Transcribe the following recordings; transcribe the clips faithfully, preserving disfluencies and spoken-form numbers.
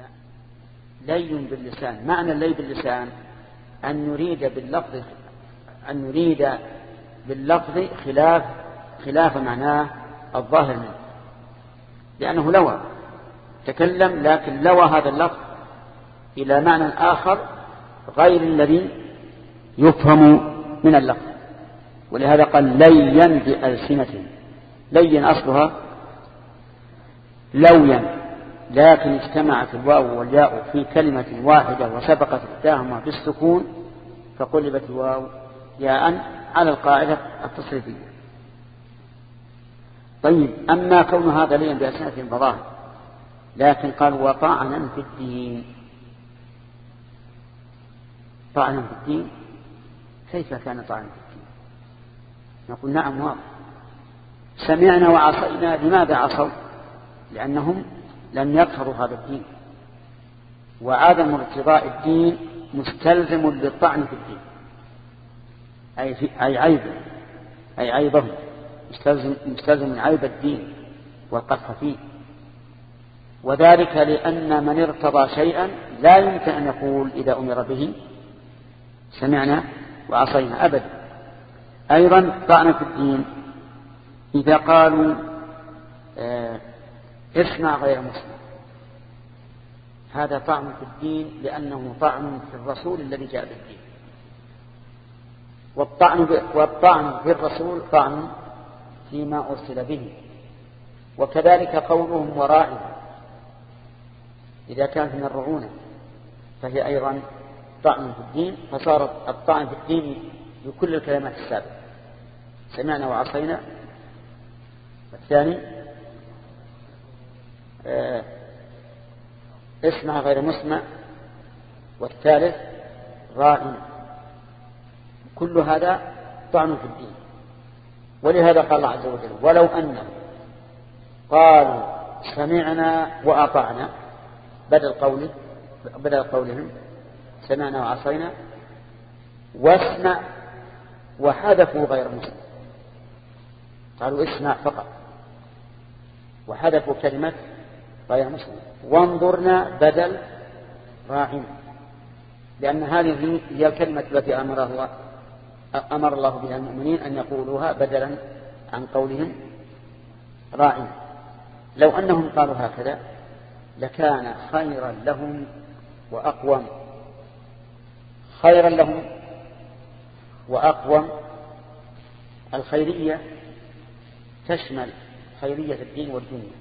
لين باللسان. معنى اللين باللسان أن نريد باللفظ أن نريد باللفظ خلاف خلاف معناه الظاهر منه، لأنه لوى تكلم لكن لوى هذا اللفظ إلى معنى آخر غير الذي يفهم من اللفظ، ولهذا قال لين بألسنتهم. لين أصلها لويا، لكن اجتمعت الواو والياء في كلمة واحدة وسبقت إحداهما بالسكون فقلبت الواو ياء على القاعدة التصريفية. طيب، أما كون هذا لين بألسنتهم فظاهر، لكن قال وطعنا في الدين. طعنا في الدين، كيف كان طعنا في الدين؟ نقول نعم واضح. سمعنا وعصينا. لماذا عصوا؟ لأنهم لم يظهروا هذا الدين، وعدم ارتضاء الدين مستلزم للطعن في الدين، أي, في أي عيبه أي عيبه مستلزم, مستلزم عيب الدين والقدح فيه. وذلك لأن من ارتضى شيئا لا يمكن أن يقول إذا أمر به سمعنا وعصينا أبدا. أيضا طعن في الدين إذا قالوا آه اسمع غير مسمع، هذا طعن في الدين لأنه طعن في الرسول الذي جاء بالدين، والطعن, والطعن في الرسول طعن فيما أرسل به. وكذلك قولهم ورائه إذا كانت من الرعونة فهي أيضا طعن في الدين، فصارت الطعن في الدين بكل الكلمات السابقة سمعنا وعصينا. الثاني آه اسمع غير مسمع، والثالث راعي. كل هذا طعن في الدين. ولهذا قال الله عز وجل ولو أنهم قالوا سمعنا وأطعنا بدل قوله بدل قولهم سمعنا وعصينا، واسمع وحذفوا غير مسمع، قالوا اسمع فقط وحذفوا كلمة غير مسمع، وانظرنا بدل راعنا، لأن هذه هي الكلمة التي أمر الله أمر الله بها المؤمنين أن يقولوها بدلا عن قولهم راعنا. لو أنهم قالوا هكذا لكان خيرا لهم وأقوم. خيرا لهم وأقوم، الخيرية تشمل خيرية الدين والدنيا،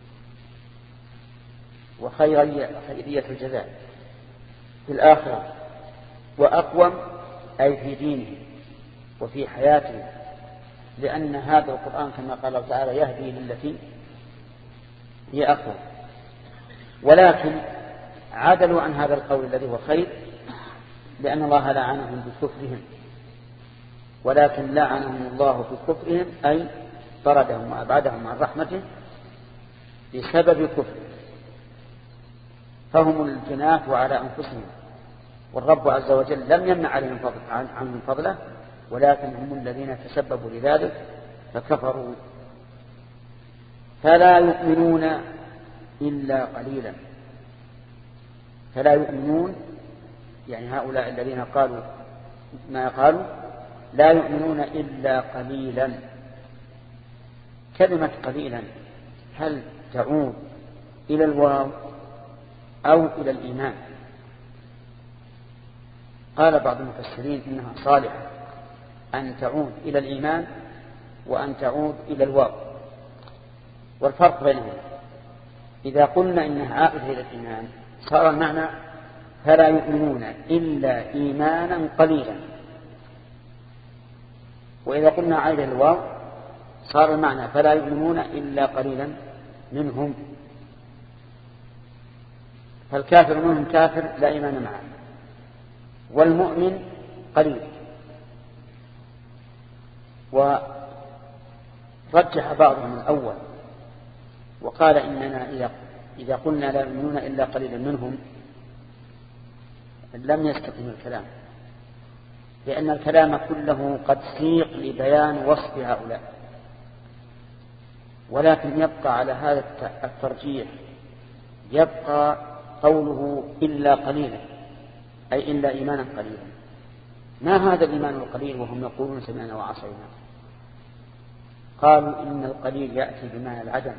وخيرية خيرية الجزاء في الآخرة، وأقوم أي في دينه وفي حياته، لأن هذا القرآن كما قال الله تعالى يهدي للتي هي أقوم. ولكن عدلوا عن هذا القول الذي هو خير لأن الله لعنهم بكفرهم، ولكن لعنهم الله بكفرهم أي طردهم وأبعدهم عن رحمته بسبب كفر، فهم الجنات على أنفسهم، والرب عز وجل لم يمنع عليهم فضل عنهم فضله، ولكن هم الذين تسببوا لذلك فكفروا. فلا يؤمنون إلا قليلا. فلا يؤمنون يعني هؤلاء الذين قالوا ما قالوا لا يؤمنون إلا قليلا. كلمة قليلا هل تعود إلى الواو أو إلى الإيمان؟ قال بعض المفسرين إنها صالحة أن تعود إلى الإيمان وأن تعود إلى الواو. والفرق بينهم إذا قلنا إنها عائدة إلى الإيمان صار المعنى فلا يؤمنون إلا إيمانا قليلا، وإذا قلنا عائدة إلى الواو صار المعنى فلا يؤمنون إلا قليلا منهم. فالكافر منهم كافر لا إيمان معه، والمؤمن قليل. ورجح بعضهم الأول وقال إننا إذا قلنا لا يؤمنون إلا قليلا منهم لم يستقم الكلام، لأن الكلام كله قد سيق لبيان وصف هؤلاء، ولكن يبقى على هذا الترجيح يبقى قوله إلا قليلا، أي إلا إيمانا قليلا. ما هذا الإيمان القليل وهم يقولون سمعنا وعصينا؟ قالوا إن القليل يأتي بمعنى العدم،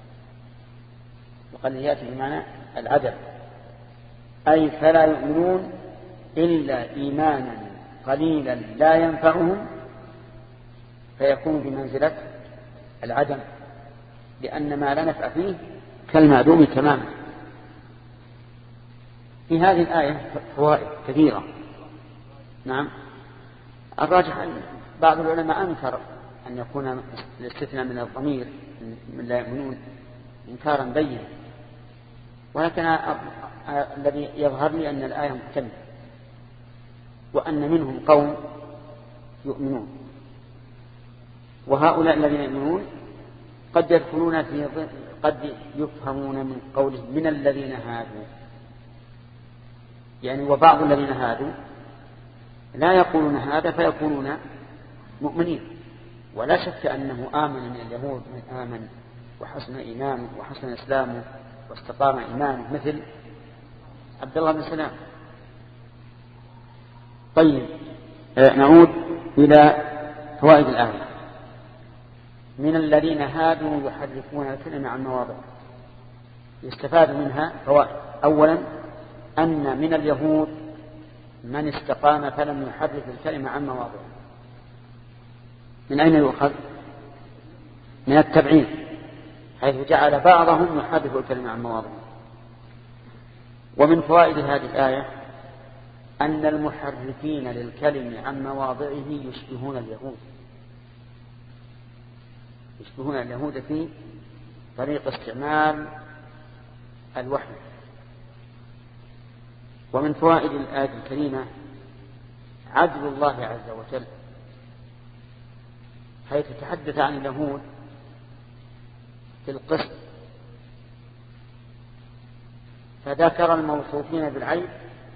القليل يأتي بمعنى العدم، أي فلا يؤمنون إلا إيمانا قليلا لا ينفعهم، فيكون بمنزلة العدم، لأن ما لا نفع فيه كالمعدوم تماما. في هذه الآية فوائد كثيرة. نعم، الراجح أن بعض العلماء أنكر أن يكون الاستثناء من الضمير من لا يؤمنون إنكارا بينا، ولكن الذي يظهر لي أن الآية محتملة، وأن منهم قوم يؤمنون، وهؤلاء الذين يؤمنون قد يدخلون في قد يفهمون من قوله من الذين هادوا، يعني وبعض الذين هادوا لا يقولون هذا فيكونون مؤمنين. ولا شك أنه آمن من اليهود من آمن وحسن إيمانه وحسن إسلامه واستقام إيمانه مثل عبد الله بن سلام. طيب، نعود إلى فوائد الآية. من الذين هادوا يحرفون الكلمة عن مواضعه، يستفاد منها فوائد. أولا أن من اليهود من استقام فلم يحرف الكلمة عن مواضعه. من أين يؤخذ؟ من التبعين، حيث جعل بعضهم يحرف الكلمة عن مواضعه. ومن فوائد هذه الآية أن المحرفين للكلم عن مواضعه يشبهون اليهود، يشبهون اليهود في طريق استعمال الوحي. ومن فوائد الآية الكريمة عدل الله عز وجل، حيث تحدث عن اليهود في القسط فذكر الموصوفين بالعيب،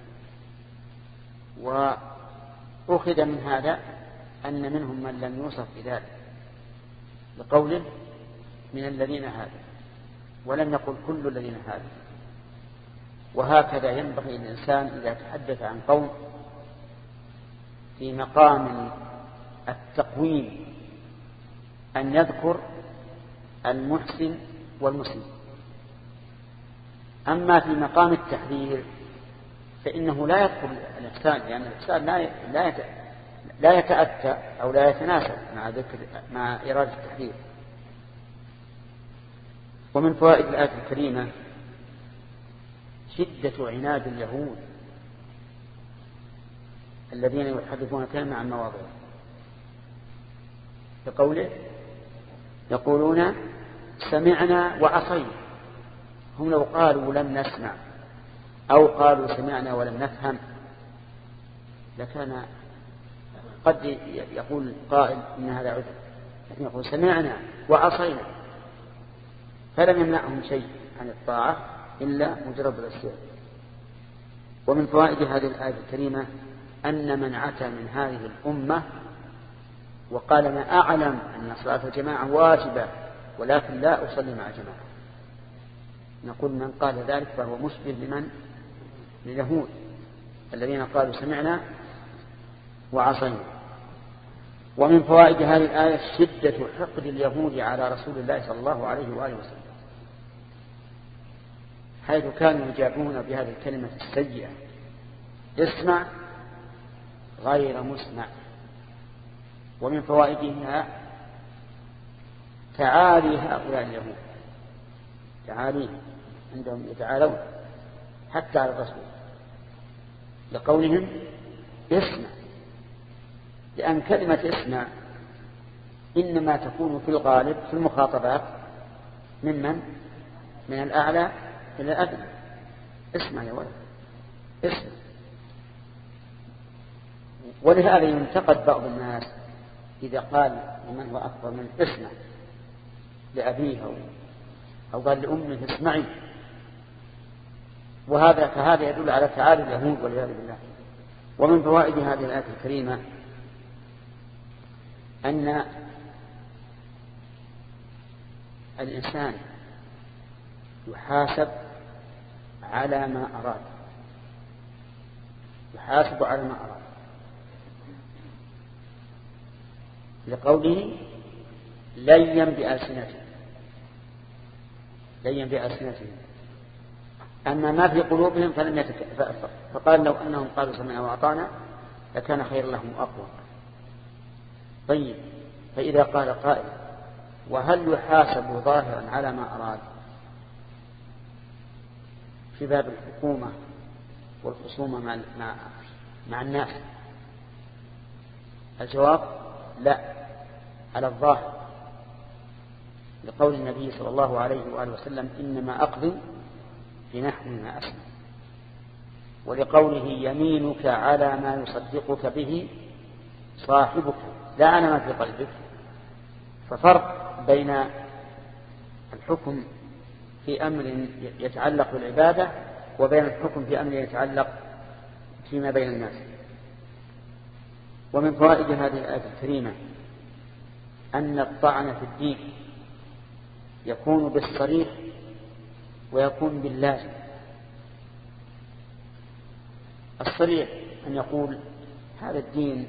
وأخذ من هذا أن منهم من لم يوصف بذلك لقوله من الذين هادوا، ولم يقل كل الذين هادوا. وهكذا ينبغي الإنسان إذا تحدث عن قوم في مقام التقويم أن يذكر المحسن والمسلم. أما في مقام التحذير فإنه لا يذكر الإحسان، لأن الإحسان لا لا يتأتى أو لا يتناسب مع ذكر مع إرادة التحذير. ومن فوائد الآية الكريمة شدة عناد اليهود الذين يحدثون كلمة عن مواضعه، بقوله يقولون سمعنا وعصينا. هم لو قالوا لم نسمع أو قالوا سمعنا ولم نفهم لكان قد يقول قائل إن هذا عذر، لكن يقول سمعنا وعصينا، فلم يمنعهم شيء عن الطاعة إلا مجرد العصيان. ومن فوائد هذه الآية الكريمة أن من عتى من هذه الأمة وقال أنا أعلم أن صلاة الجماعة واجبة ولكن لا أصلي مع جماعة، نقول من قال ذلك فهو مشبه لمن لليهود الذين قالوا سمعنا وعصينا. ومن فوائد هذه الآية شدة حقد اليهود على رسول الله صلى الله عليه وآله وسلم، حيث كانوا يجابون بهذه الكلمة السيئة اسمع غير مسمع. ومن فوائدها تعالي هؤلاء اليهود، تعالي عندهم يتعالون حتى على الرسول لقولهم اسمع، لأن كلمة اسمع إنما تكون في الغالب في المخاطبات ممن من الأعلى إلى الأدنى. اسمع يا ولد اسمع. ولهذا ينتقد بعض الناس إذا قال لمن هو أكبر من اسمع لأبيه أو قال لأمه اسمعي، وهذا فهذا يدل على تعالي اليهود والعياذ بالله. ومن فوائد هذه الآية الكريمة أن الإنسان يحاسب على ما أراد، يحاسب على ما أراد، لقوله ليا بألسنتهم، ليا بألسنتهم. أما ما في قلوبهم فلم يتك... فقال لو أنهم قالوا سمعنا وأطعنا لكان خير لهم أقوى. طيب، فإذا قال قائل وهل يحاسب ظاهرا على ما أراد في باب الحكومة والخصومة مع, مع... مع الناس؟ الجواب لا، على الظاهر، لقول النبي صلى الله عليه وآله وسلم إنما أقضي في نحو ما أسمع، ولقوله يمينك على ما يصدقك به صاحبك لا على ما في قلبك. ففرق بين الحكم في أمر يتعلق بالعبادة وبين الحكم في أمر يتعلق فيما بين الناس. ومن فوائد هذه الآية الكريمة أن الطعن في الدين يكون بالصريح ويكون باللازم. الصريح أن يقول هذا الدين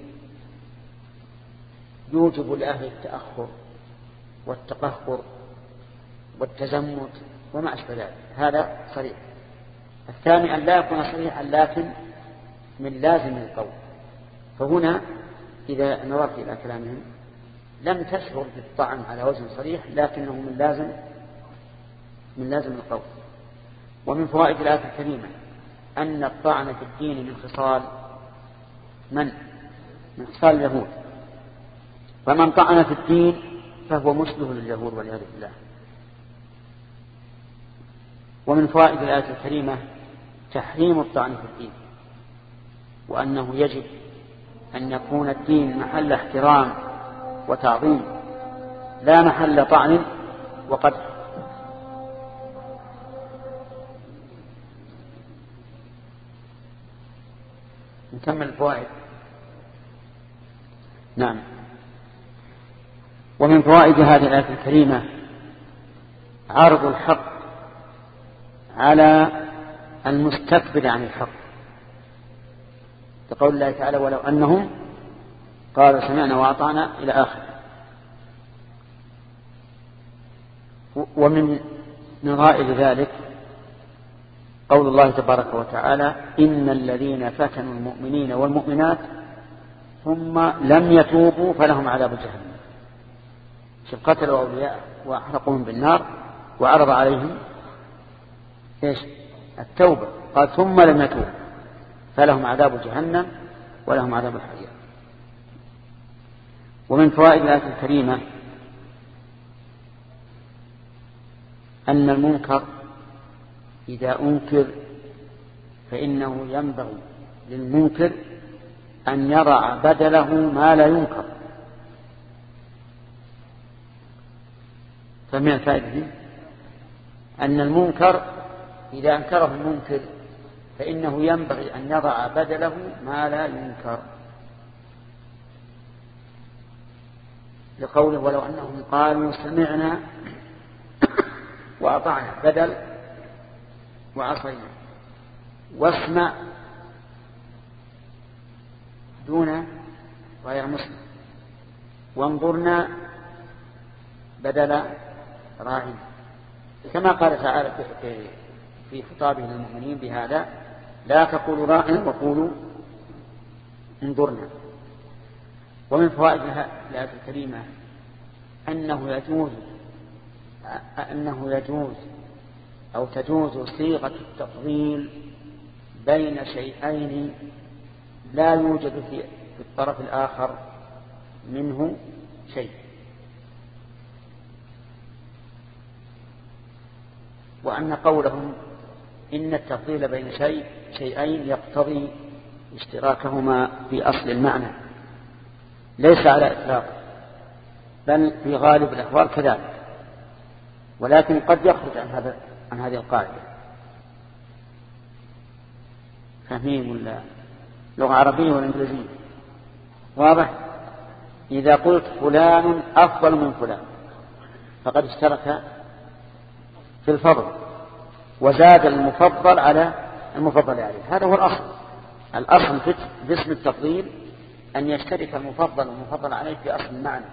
يوجب لأهل التأخر والتقهقر والتزمت وما أشبه ذلك، هذا صريح. الثاني أن لا يكون صريحا لكن من لازم القول. فهنا إذا نظرت إلى كلامهم لم تشعر بالطعن على وجه صريح لكنه من لازم من لازم القول. ومن فوائد الآية الكريمة أن الطعن في الدين من خصال من من خصال اليهود، فمن طعن في الدين فهو مشبه لليهود والعياذ بالله. ومن فوائد الآية الكريمة تحريم الطعن في الدين، وأنه يجب أن يكون الدين محل احترام وتعظيم لا محل طعن وقدح. نكمل الفوائد. نعم. ومن فوائد هذه الآية الكريمة عرض الحق على المستكبر عن الحق، كقول الله تعالى ولو أنهم قالوا سمعنا وأطعنا إلى آخر. ومن نظائر ذلك قول الله تبارك وتعالى إن الذين فتنوا المؤمنين والمؤمنات ثم لم يتوبوا فلهم عذاب جهنم. شوف، قتلوا أولياء وأحرقوهم بالنار وعرض عليهم إيش؟ التوبة، قال ثم لم يتوبوا فلهم عذاب جهنم ولهم عذاب الحريق. ومن فوائد الآية الكريمة أن المنكر إذا أنكر فإنه ينبغي للمنكر أن يضع بدله ما لا ينكر. فمن الفائدة أن المنكر إذا أنكره المنكر فإنه ينبغي أن يضع بدله ما لا ينكر، لقوله ولو أنهم قالوا سمعنا وأطعنا بدل وعصينا، واسمع دون غير مسلم، وانظرنا بدل راعين، كما قال تعالى في خطابه للمؤمنين بهذا لا تقولوا راعنا وقولوا انظرنا. ومن فوائد الآية الكريمة أنه يجوز أنه يجوز أو تجوز صيغة التفضيل بين شيئين لا يوجد في الطرف الآخر منه شيء. وأن قولهم إن التفضيل بين شيء شيئين يقتضي اشتراكهما في أصل المعنى ليس على إطلاق، بل في غالب الأحوال كذلك، ولكن قد يخرج عن هذا عن هذه القاعدة. فهمين ولا لغة عربية ولا إنجليزية؟ واضح؟ إذا قلت فلان أفضل من فلان فقد اشترك في الفضل، وزاد المفضل على المفضل عليه. هذا هو الأصل. الأصل في اسم التفضيل أن يشترك المفضل والمفضل عليه في أصل المعنى،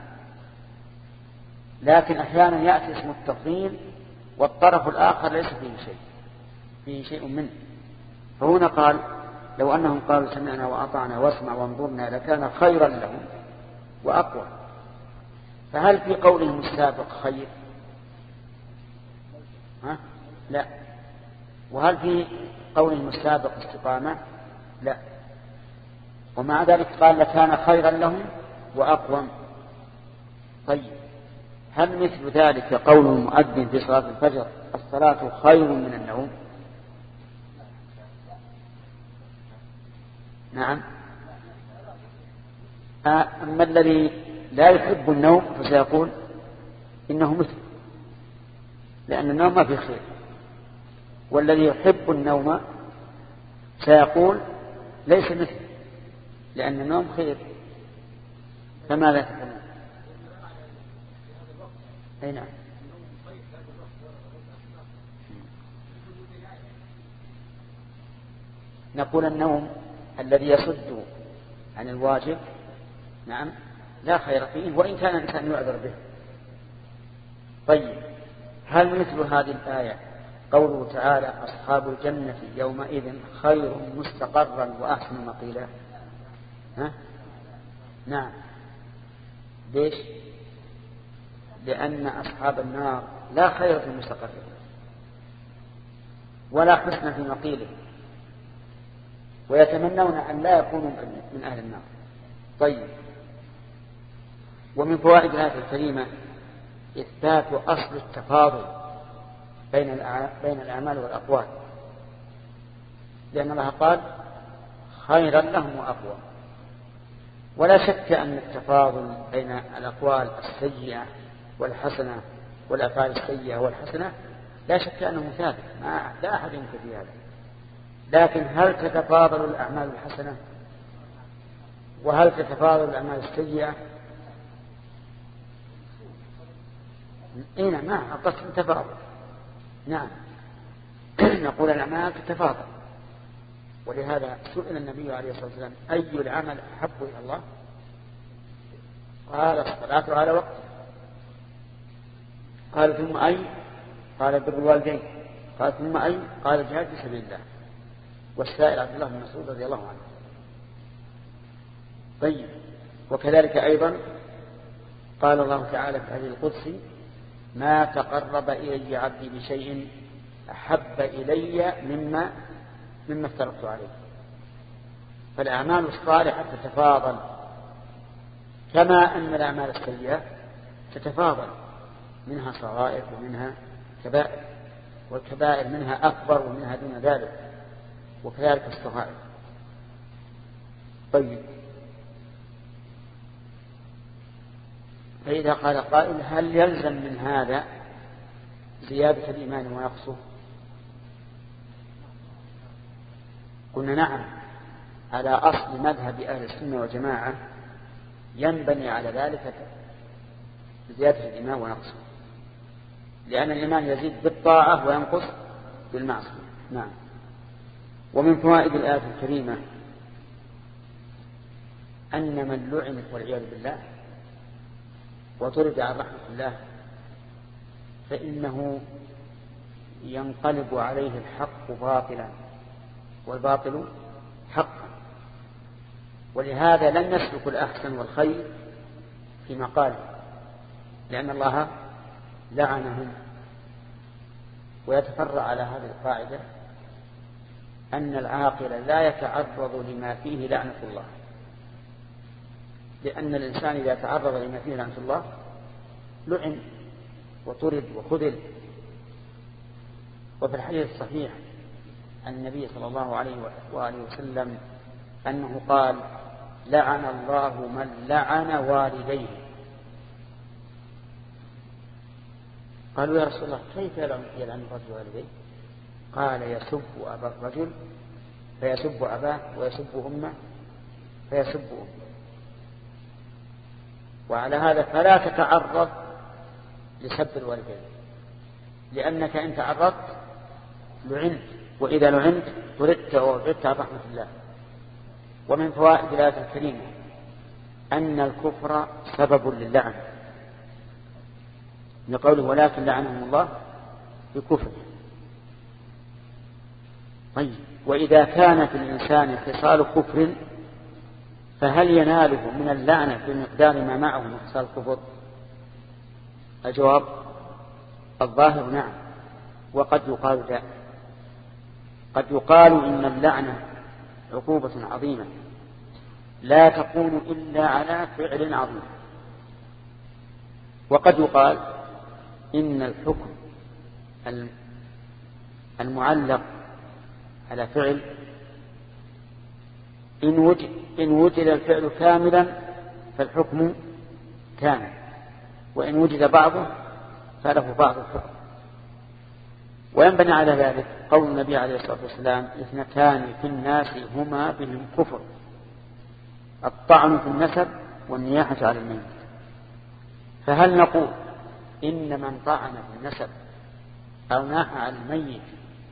لكن أحيانا يأتي اسم التفضيل والطرف الآخر ليس فيه شيء فيه شيء منه. فهنا قال لو أنهم قالوا سمعنا وأطعنا واسمع وانظرنا لكان خيرا لهم وأقوى. فهل في قولهم السابق خير؟ ها؟ لا. وهل في قولهم السابق استقامة؟ لا. ومع ذلك قال لكان خيرا لهم وأقوم. طيب هل مثل ذلك قول المؤذن في صلاة الفجر الصلاة خير من النوم؟ نعم. أما الذي لا يحب النوم فسيقول إنه مثل، لأن النوم ما فيه خير. والذي يحب النوم سيقول ليس مثل، لأن النوم خير. فماذا تقولون؟ أي نعم. نقول النوم الذي يصد عن الواجب نعم لا خير فيه وإن كان الإنسان يعذر به. طيب هل مثل هذه الآية قوله تعالى أصحاب الجنة يومئذ خير مستقرا وأحسن مقيلا؟ ها؟ نعم. ليش؟ لأن أصحاب النار لا خير في مستقره ولا حسن في مقيله، ويتمنون أن لا يكونوا من أهل النار. طيب ومن فوائد الآية الكريمة إثبات أصل التفاضل بين بين الأعمال والأقوال، لأن الله قال خيرا لهم وأقوى. ولا شك أن التفاضل بين الأقوال السيئة والحسنة والأفعال السيئة والحسنة لا شك أنه ثابت، لا أحد ينكر في هذا. لكن هل تتفاضل الأعمال الحسنة وهل تتفاضل الأعمال السيئة؟ إيه نعم القسم تفاضل. نعم نقول الأعمال تتفاضل. ولهذا سئل النبي عليه الصلاة والسلام أي العمل أحب إلى الله؟ قال الصلاة على وقتها. قال ثم أي؟ قال بر الوالدين. قال ثم أي؟ قال الجهاد في سبيل الله. والسائل عبد الله بن مسعود رضي الله عنه. طيب وكذلك أيضا قال الله تعالى في الحديث القدسي ما تقرب إلي عبدي بشيء أحب إلي مما مما افترضت عليه. فالأعمال الصالحة تتفاضل كما أن الأعمال السيئة تتفاضل، منها صغائر ومنها كبائر، والكبائر منها أكبر ومنها دون ذلك، وكذلك الصغائر. طيب فإذا قال قائل هل يلزم من هذا زيادة الإيمان ونقصه؟ قلنا نعم، على أصل مذهب أهل السنة والجماعة ينبني على ذلك زيادة الإيمان ونقصه، لأن الإيمان يزيد بالطاعة وينقص بالمعصية. نعم. ومن فوائد الآية الكريمة أن من لعن والعياذ بالله وطرد عن رحمة الله فإنه ينقلب عليه الحق باطلا والباطل حقا. ولهذا لن يسلك الأحسن والخير في مقاله، لأن الله لعنهم. ويتفرع على هذه القاعدة أن العاقل لا يتعرض لما فيه لعنة الله، لأن الإنسان إذا تعرض لما فيه لعنة الله لعن وطرد وخذل. وفي الحديث الصحيح عن النبي صلى الله عليه وآله وسلم أنه قال لعن الله من لعن والديه. قالوا يا رسول الله كيف يلعن الرجل والديه؟ قال يسب أبا الرجل فيسب أباه ويسب أمه فيسب أمه. وعلى هذا فلا تتعرض لسب الوالدين، لأنك إن تعرضت لعنت، وإذا لعنت طردت وابعدت عن رحمة الله. ومن فوائد الآية الكريمة أن الكفر سبب للعن، لقوله ولكن لعنهم الله بكفر. طيب، وإذا كان في الإنسان خصال كفر فهل يناله من اللعنة بمقدار ما معه من خصال الكفر؟ الجواب الظاهر نعم، وقد يقال لا. قد يقال إن اللعنة عقوبة عظيمة لا تكون إلا على فعل عظيم، وقد يقال إن الحكم المعلق على فعل إن وجد, إن وجد الفعل كاملا فالحكم كامل، وإن وجد بعضه فله بعض الحكم. وينبني على ذلك قول النبي عليه الصلاة والسلام اثنتان في الناس هما بهم كفر: الطعن في النسب والنياحة على الميت. فهل نقول إن من طعن في النسب أو ناح على الميت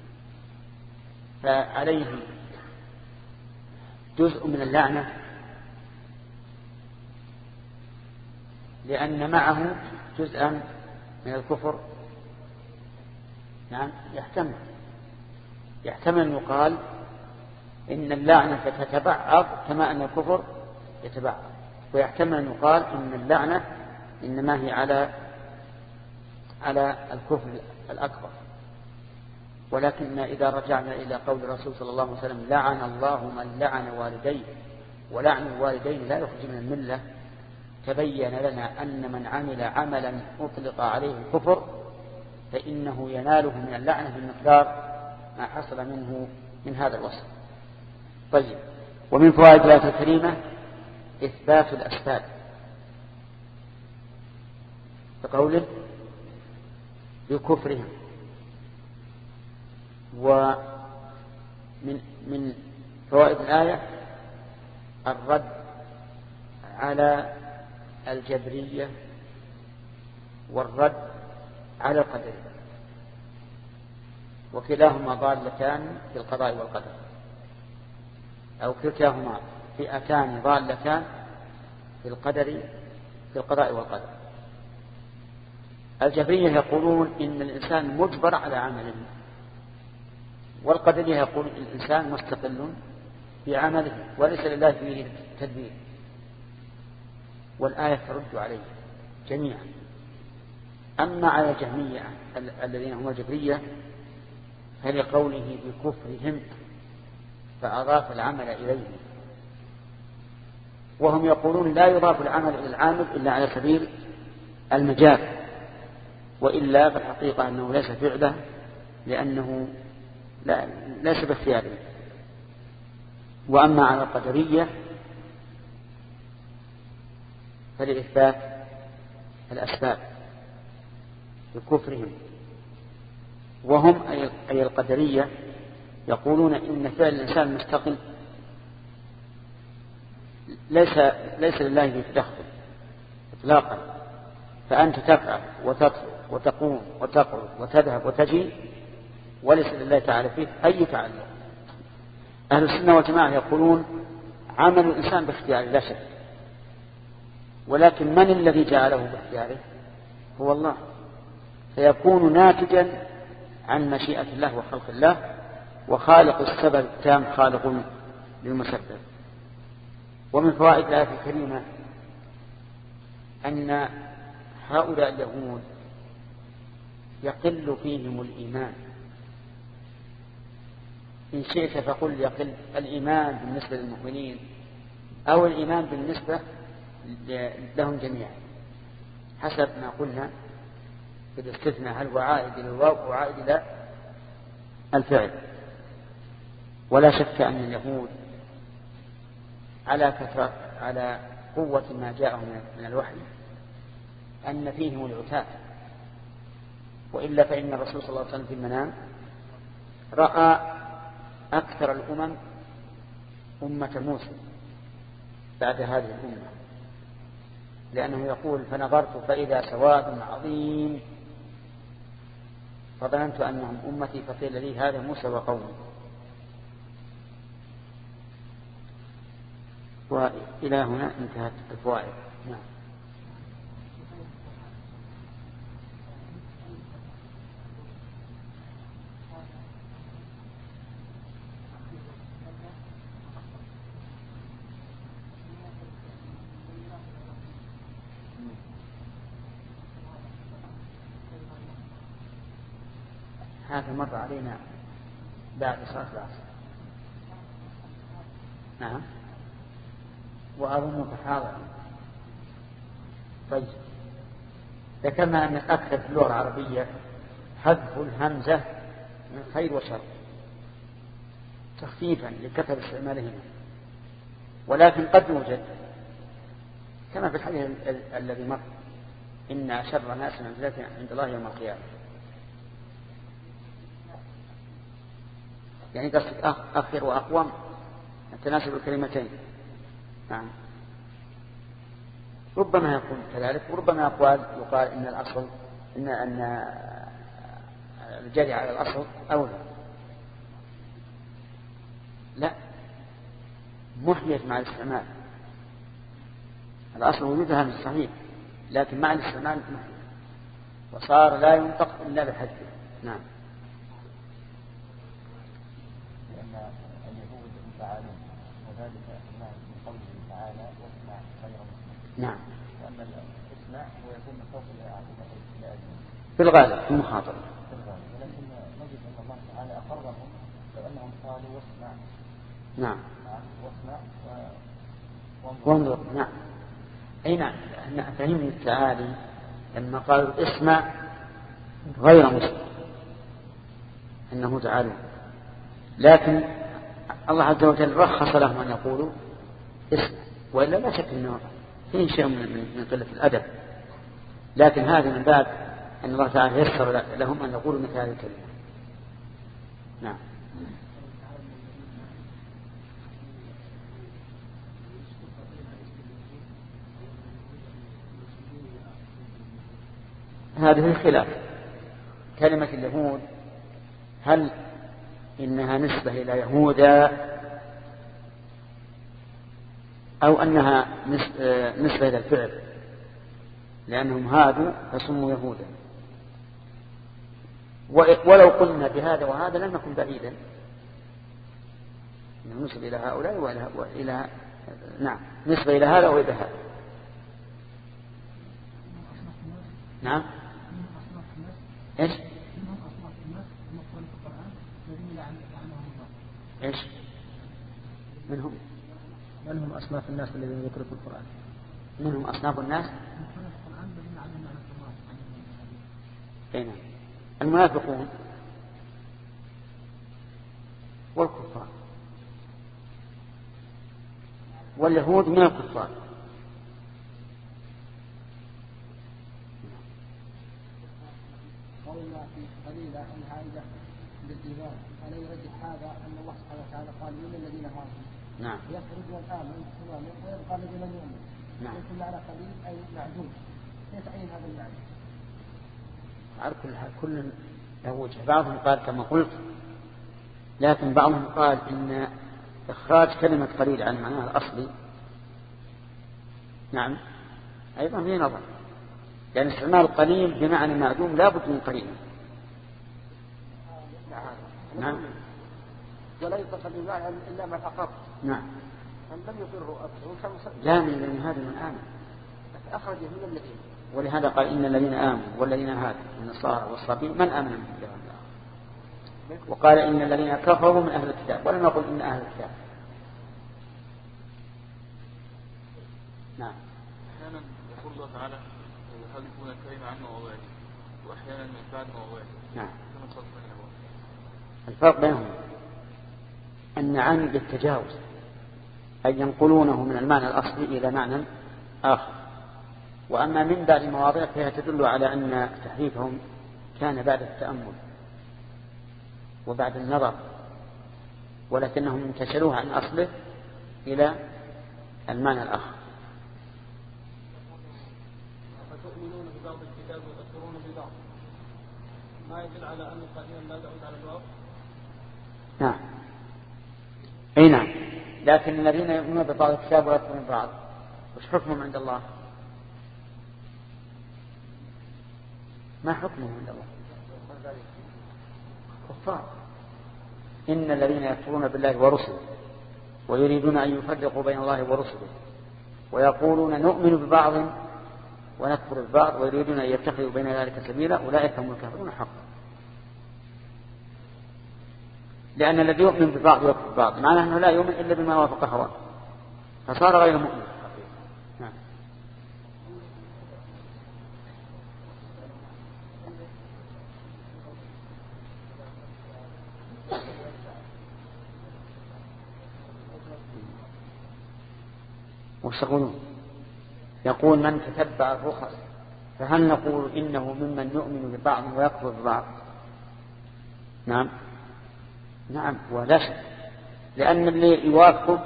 فعليه جزء من اللعنة لأن معه جزءا من الكفر؟ نعم، يحتمل يحتمل أن يقال إن اللعنة تتبعض كما أن الكفر يتبعض، ويحتمل أن يقال إن اللعنة إنما هي على على الكفر الأكبر. ولكن إذا رجعنا إلى قول الرسول صلى الله عليه وسلم لعن الله من لعن والديه ولعن الوالدين لا يخرج من الملة، تبين لنا أن من عمل عملا أطلق عليه الكفر فإنه يناله من اللعنة بمقدار ما حصل منه من هذا الوصف. طيب، ومن فوائد الآية الكريمة إثبات الأسباب، بقوله بكفرهم. ومن من فوائد الآية الرد على الجبرية والرد على القدر، وكلاهما ضالتان في القضاء والقدر، أو كلتاهما فئتان ضالتان في القدر في القضاء والقدر. الجبرية يقولون إن الإنسان مجبر على عمله، والقدرية يقول الإنسان مستقل بعمله وليس لله فيه تدبير. والآية ترد عليه جميعا. أما على الجهمية الذين هم الجبرية فلقوله بكفرهم فأضاف العمل إليه، وهم يقولون لا يضاف العمل إلى العامل إلا على سبيل المجاز، وإلا فالحقيقة أنه ليس فعله لأنه لا ليس باختياره. وأما على القدرية فلإثبات الأسباب بكفرهم، وهم أي القدرية يقولون إن فعل الإنسان مستقل ليس ليس لله في تدخل إطلاقا، فأنت تفعل وتطلب وتقوم وتقعد وتذهب وتجي وليس لله تعالى فيه أي تعلق. أهل السنة والجماعة يقولون عمل الإنسان باختياره لا شك، ولكن من الذي جعله باختياره؟ هو الله، فيكون ناتجا عن مشيئة الله وخلق الله، وخالق السبب التام خالق للمسبب. ومن فوائد الآية الكريمة أن هؤلاء اليهود يقل فيهم الإيمان. إن شئت فقل يقل الإيمان بالنسبة للمؤمنين أو الإيمان بالنسبة لهم جميعا حسب ما قلنا في الاستثناء، هل هو عائد إلى الواو أو عائد إلى الفعل. ولا شك أن اليهود على كثرة على قوة ما جاءهم من الوحي أن فيهم العتاة، وإلا فإن الرسول صلى الله عليه وسلم في المنام رأى أكثر الأمم أمة موسى بعد هذه الأمة، لأنه يقول فنظرت فإذا سواد عظيم فظننت أنهم أمتي فقيل لي هذا موسى وقومه. وإلى هنا انتهت الفوائد. نعم. هذا مر علينا بعد صلاة العصر. نعم. وأظن تحاضر. طيب ذكرنا أن الأكثر في اللغة العربية حذف الهمزة من خير وشر تخفيفا لكثرة استعمالهما، ولكن قد يوجد كما في الحديث الذي مر إن شر الناس منزلة عند الله يوم القيامة، يعني قصد أخر وأقوم تناسب الكلمتين. نعم. ربما يكون كذلك، وربما يقال يقال إن الأصل إن أن الجري على الأصل أولى. لا، محيت مع الاستعمال. الأصل وجودها من الصحيح، لكن مع الاستعمال محيت، وصار لا ينطق إلا بحذفه. نعم. لأن اليهود يفعلون وذلك من قوله تعالى واسمع غير مسمع. نعم. وأما الاسمع هو يكون من فوق الآية في الغالب في المخاطبة. ولكن نجد أن الله تعالى أقرهم لو أنهم قالوا واسمع. نعم. واسمع وانظر. نعم. أي نعم. فهمني التعالي لما قالوا اسمع غير مسمع أنه تعالى، لكن الله عز وجل رخص لهم أن يقولوا اسمع، وإلا لا شك أنه فيه شيء من قلة الأدب، لكن هذا من باب أن الله تعالى يسر لهم أن يقولوا مثل هذه الكلمة. نعم. هذه الخلاف. كلمة اليهود هل إنها نسبة إلى يهوذا أو أنها نسبة إلى الفعل، لأنهم هادوا فسموا يهودا، ولو قلنا بهذا وهذا لم نكن بعيدا، نسبة إلى هؤلاء وإلى نعم نسبة إلى هذا وإلى هذا. نعم. إيش إيش منهم من هم أصناف الناس الذين ذكروا في القرآن؟ منهم أصناف الناس أين المنافقون والكفار، واليهود من الكفار. قولنا في قليلة عن عائدة بالإيمان، ألا يرجح هذا أن الله سبحانه وتعالى قال من الذين هاجروا نعم يخرج من الآمن تماما ويبقى الذين لم يؤمنوا. نعم. يكون معنى قليل أي معدوم. كيف تعين هذا المعنى؟ على كل حال كل له وجه. بعضهم قال كما قلت، لكن بعضهم قال إن إخراج كلمة قليل عن معناها الأصلي نعم أيضا فيه نظر، لأن يعني استعمال قليل بمعنى معدوم لا بد من قليل. نعم. ولا يطلق بالمعنى إلا ما أقر. نعم. من لم يقره أكثر لا من لأن هذا من آمن أخرج من الذين، ولهذا قال إن الذين آمنوا والذين هادوا من النصارى والصابين من آمن من الله، وقال إن الذين كفروا من أهل الكتاب ولم يقل إن أهل الكتاب. نعم. أحيانا يقول الله تعالى هل يكون الكلمة عن مواضعه وأحيانا من بعد مواضعه. نعم. كما الفرق بينهم؟ الفرق بينهم أن عن بالتجاوز أي ينقلونه من المعنى الأصلي إلى معنى آخر، وأما من بعد مواضع فيها تدل على أن تحريفهم كان بعد التأمل وبعد النظر، ولكنهم انتشلوه عن أصله إلى المعنى الآخر. فتؤمنون ببعض الكتاب وتكفرون ببعض. ما يدل على أن قديما لا يعود على الواو. نعم أي نعم، لكن الذين يؤمنون ببعض الكتاب ولا يكفرون ببعض وش حكمهم عند الله؟ ما حكمهم عند الله؟ كفار. إن الذين يكفرون بالله ورسله ويريدون أن يفرقوا بين الله ورسله ويقولون نؤمن ببعض ونكفر ببعض ويريدون أن يتخذوا بين ذلك سبيلا أولئك هم الكافرون حقا. لأن الذي يؤمن ببعض ويكفر ببعض معناه أنه لا يؤمن إلا بما وافق هواه فصار غير مؤمن. نعم. وش يقول من تتبع الرخص فهل نقول إنه ممن يؤمن ببعض ويكفر ببعض؟ نعم نعم ولا شك، لأن اللي يوافقه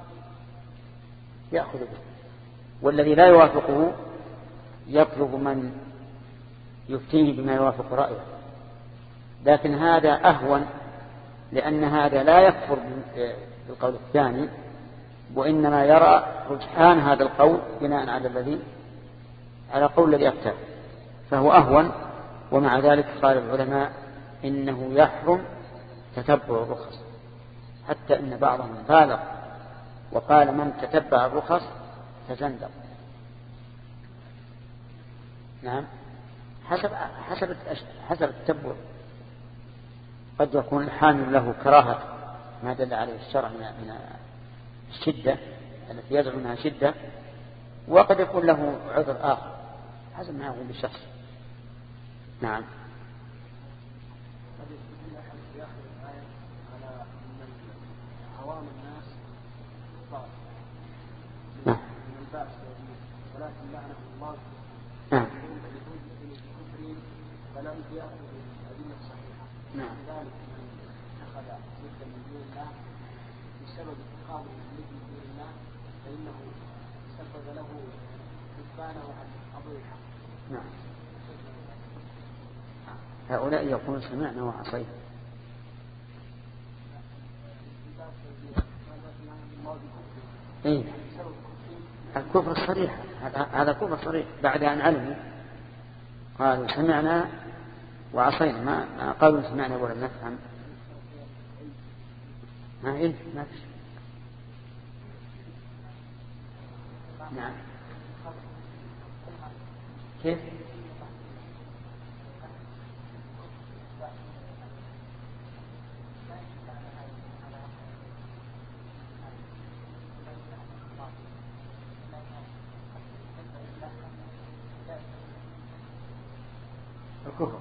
يأخذ به والذي لا يوافقه يطلب من يفتيه بما يوافق رأيه. لكن هذا أهون لأن هذا لا يكفر بالقول الثاني وإنما يرى رجحان هذا القول بناء على الذي على قول الذي أفتاه فهو أهون. ومع ذلك قال العلماء إنه يحرم تتبع الرخص، حتى إن بعضهم بالغ وقال من تتبع الرخص تزندق. نعم حسب حسب حسب التتبع قد يكون الحامل له كراهة ما دل عليه الشرع من الشدة التي يزعم منها شدة، وقد يكون له عذر آخر حسب ما يقول الشخص. نعم. عوام الناس كفار نعم. من الباس ولكن لعنه الله نعم. كفرين فلم يأخذ الأدلة الصحيحة. نعم. لذلك من اتخذ سلطا من دون الله بسبب اتخاذه من دون الله فإنه سبب له كفانا وعن أضل الحق. نعم. هؤلاء يقولون سمعنا وعصينا. إيه؟ الكفر الصريح، هذا كفر صريح بعد أن علموا قالوا سمعنا وعصينا، ما, ما قالوا سمعنا ولم نفهم. ما إيه ما فيش. نعم. كيف؟ الكفر.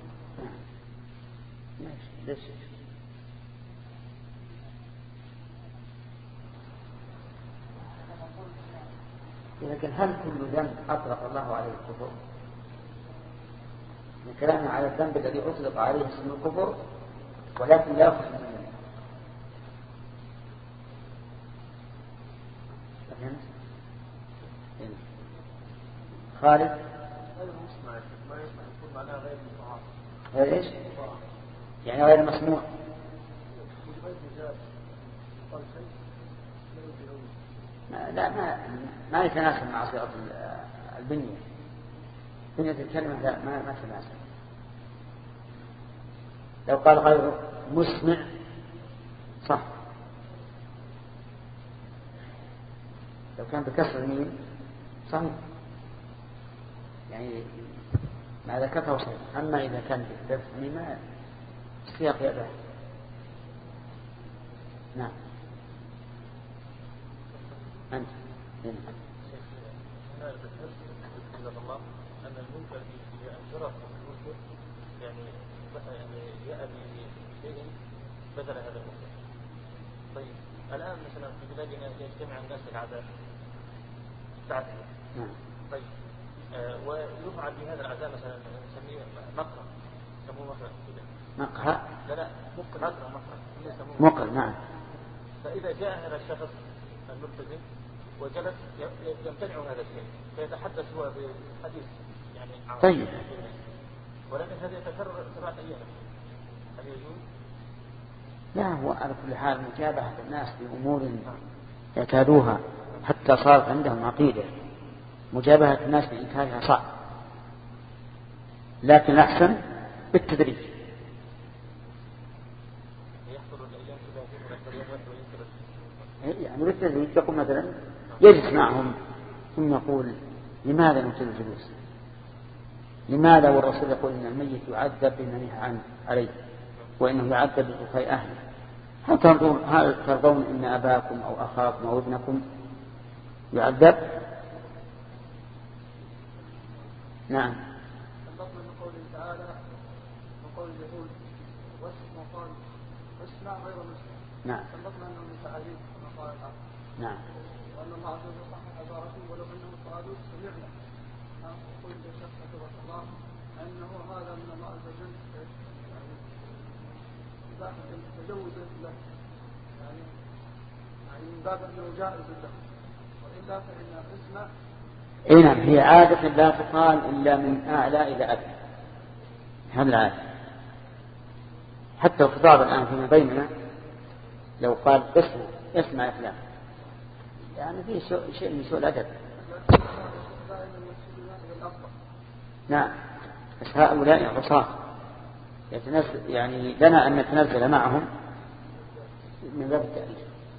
ماشي ليش؟ لكن هل كل ذنب أطلق الله عليه الكفر؟ من كلامنا على الذنب الذي أطلق عليه اسم الكفر ولكن لا يخرج من الذنب. فهمت؟ خالد غير ايش؟ يعني غير مسموع. ما لا ما ما يتناسب مع صيغة البنية. بنية الكلمة لا ما ما تناسب. لو قال غير مسمع صح، لو كان بكسر الميم صحيح يعني ما ذكرته صحيح. أما إذا كان بكسر الميم ما سياق يده. نعم. أنت هنا الله أن المنكر إذا انشرف المنكر يعني يعني يأتي بشيء بدل هذا المنكر. طيب الآن مثلا في بلادنا يجتمع الناس العزاء تعزية. نعم. طيب آه ويفعل في هذا العزاء مثلا نسميه مقهى، يسموه مقهى كذا. مقهى؟ لا لا مقهى مقهى مقهى. نعم. فإذا جاء هذا الشخص الملتزم وجلس يمتنع هذا الشيء فيتحدث هو بحديث يعني طيب ولكن هذا يتكرر سبعة أيام، هل يجوز؟ لا، هو على كل حال مجابهة الناس بأمور اعتادوها حتى صارت عندهم عقيدة، مجابهة الناس بإنكارها صعب، لكن الأحسن بالتدريج. يعني بالتدريج يقول مثلا يجلس معهم ثم يقول لماذا نبطل الجلوس؟ لماذا والرسول يقول إن الميت يعذب بما نهى عنه عليه وإنه يعذب ببكاء أهله؟ هل ترضون هل ترضون إن أباكم أو أخاكم أو ابنكم يعذب؟ نعم. انطقنا من قوله تعالى وقول اليهود وقال اسمع غير مسمع. نعم. انطقنا انه من تعاليم كما قال تعالى. نعم. وان الله عز وجل صحح عبارته ولو انهم قالوا سمعنا قل بشرط عبارة الله انه هذا من الله عز وجل يعني ذاك تجوز له يعني يعني من باب انه جائز له والا فان اسمع. اي نعم، هي عادة لا تقال إلا من أعلى إلى أدنى، هذا العادة. حتى الخطاب الآن فيما بيننا لو قال اسمع اسمع يا فلان يعني فيه شيء من سوء الأدب. نعم، بس هؤلاء عصاة يتنزل، يعني لنا أن نتنزل معهم من باب التأليف.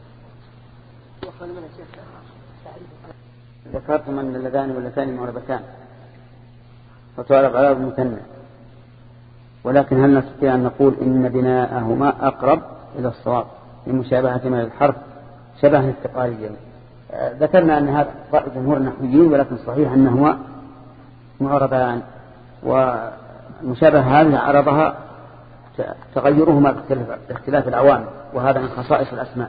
ذكرتم أن اللذان واللتان معربتان وتعرف على المثنى، ولكن هل نستطيع أن نقول إن بناءهما أقرب إلى الصواب لمشابهة من الحرف شبه استقاليا؟ ذكرنا أن هذا رأي جمهور النحويين، ولكن صحيح أنهما معربان، والمشابهة هذه عرضها تغيرهما باختلاف العوامل، وهذا من خصائص الأسماء.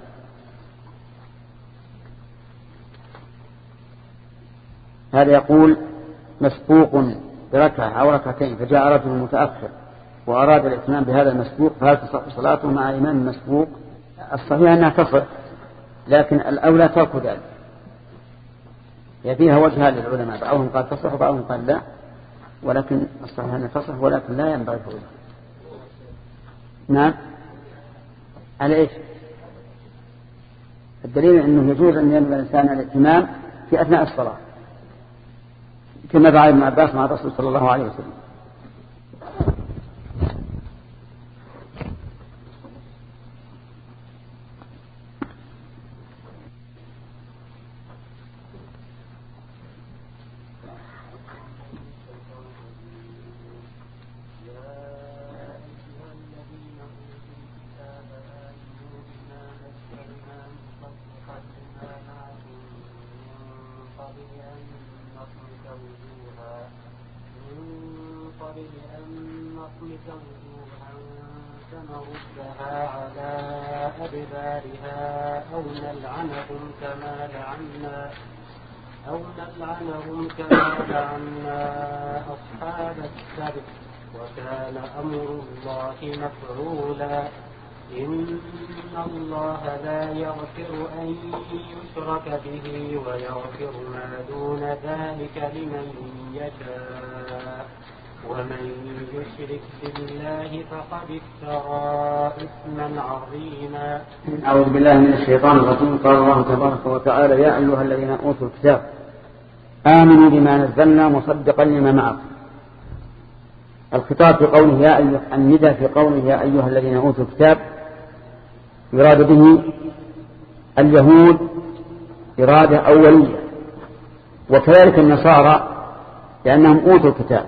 هذا يقول مسبوق بركعة أو ركعتين فجاء رجل متأخر وأراد الإتمام بهذا المسبوق فهل تصح صلاته مع إمام مسبوق؟ الصحيح أنها تصح، لكن الأولى ترك ذلك. فيها وجهان للعلماء، بعضهم قال تصح وبعضهم قال لا، ولكن الصحيح أنها تصح ولكن لا ينبغي فعلها. نعم. على إيش؟ الدليل أنه يجوز أن ينبغي الإنسان الإتمام في أثناء الصلاة كما فعل ابن عباس مع الرسول صلى الله عليه وسلم. فنردها على أدبارها أو نلعنهم كما لعنا أو نلعنهم كما لعنا أصحاب السبت وكان أمر الله مفعولا. إن الله لا يغفر أن يشرك به ويغفر ما دون ذلك لمن يشاء ومن يشرك بالله فقد افترى إثما عظيما. أعوذ بالله من الشيطان الرجيم. قال الله تبارك وتعالى يا أيها الذين أوتوا الكتاب آمنوا بما نزلنا مصدقا لما معكم. الخطاب في قوله يا أيها الندى في قوله يا أيها الذين أوتوا الكتاب يراد به اليهود إرادة أولية، وكذلك النصارى لأنهم أوتوا الكتاب،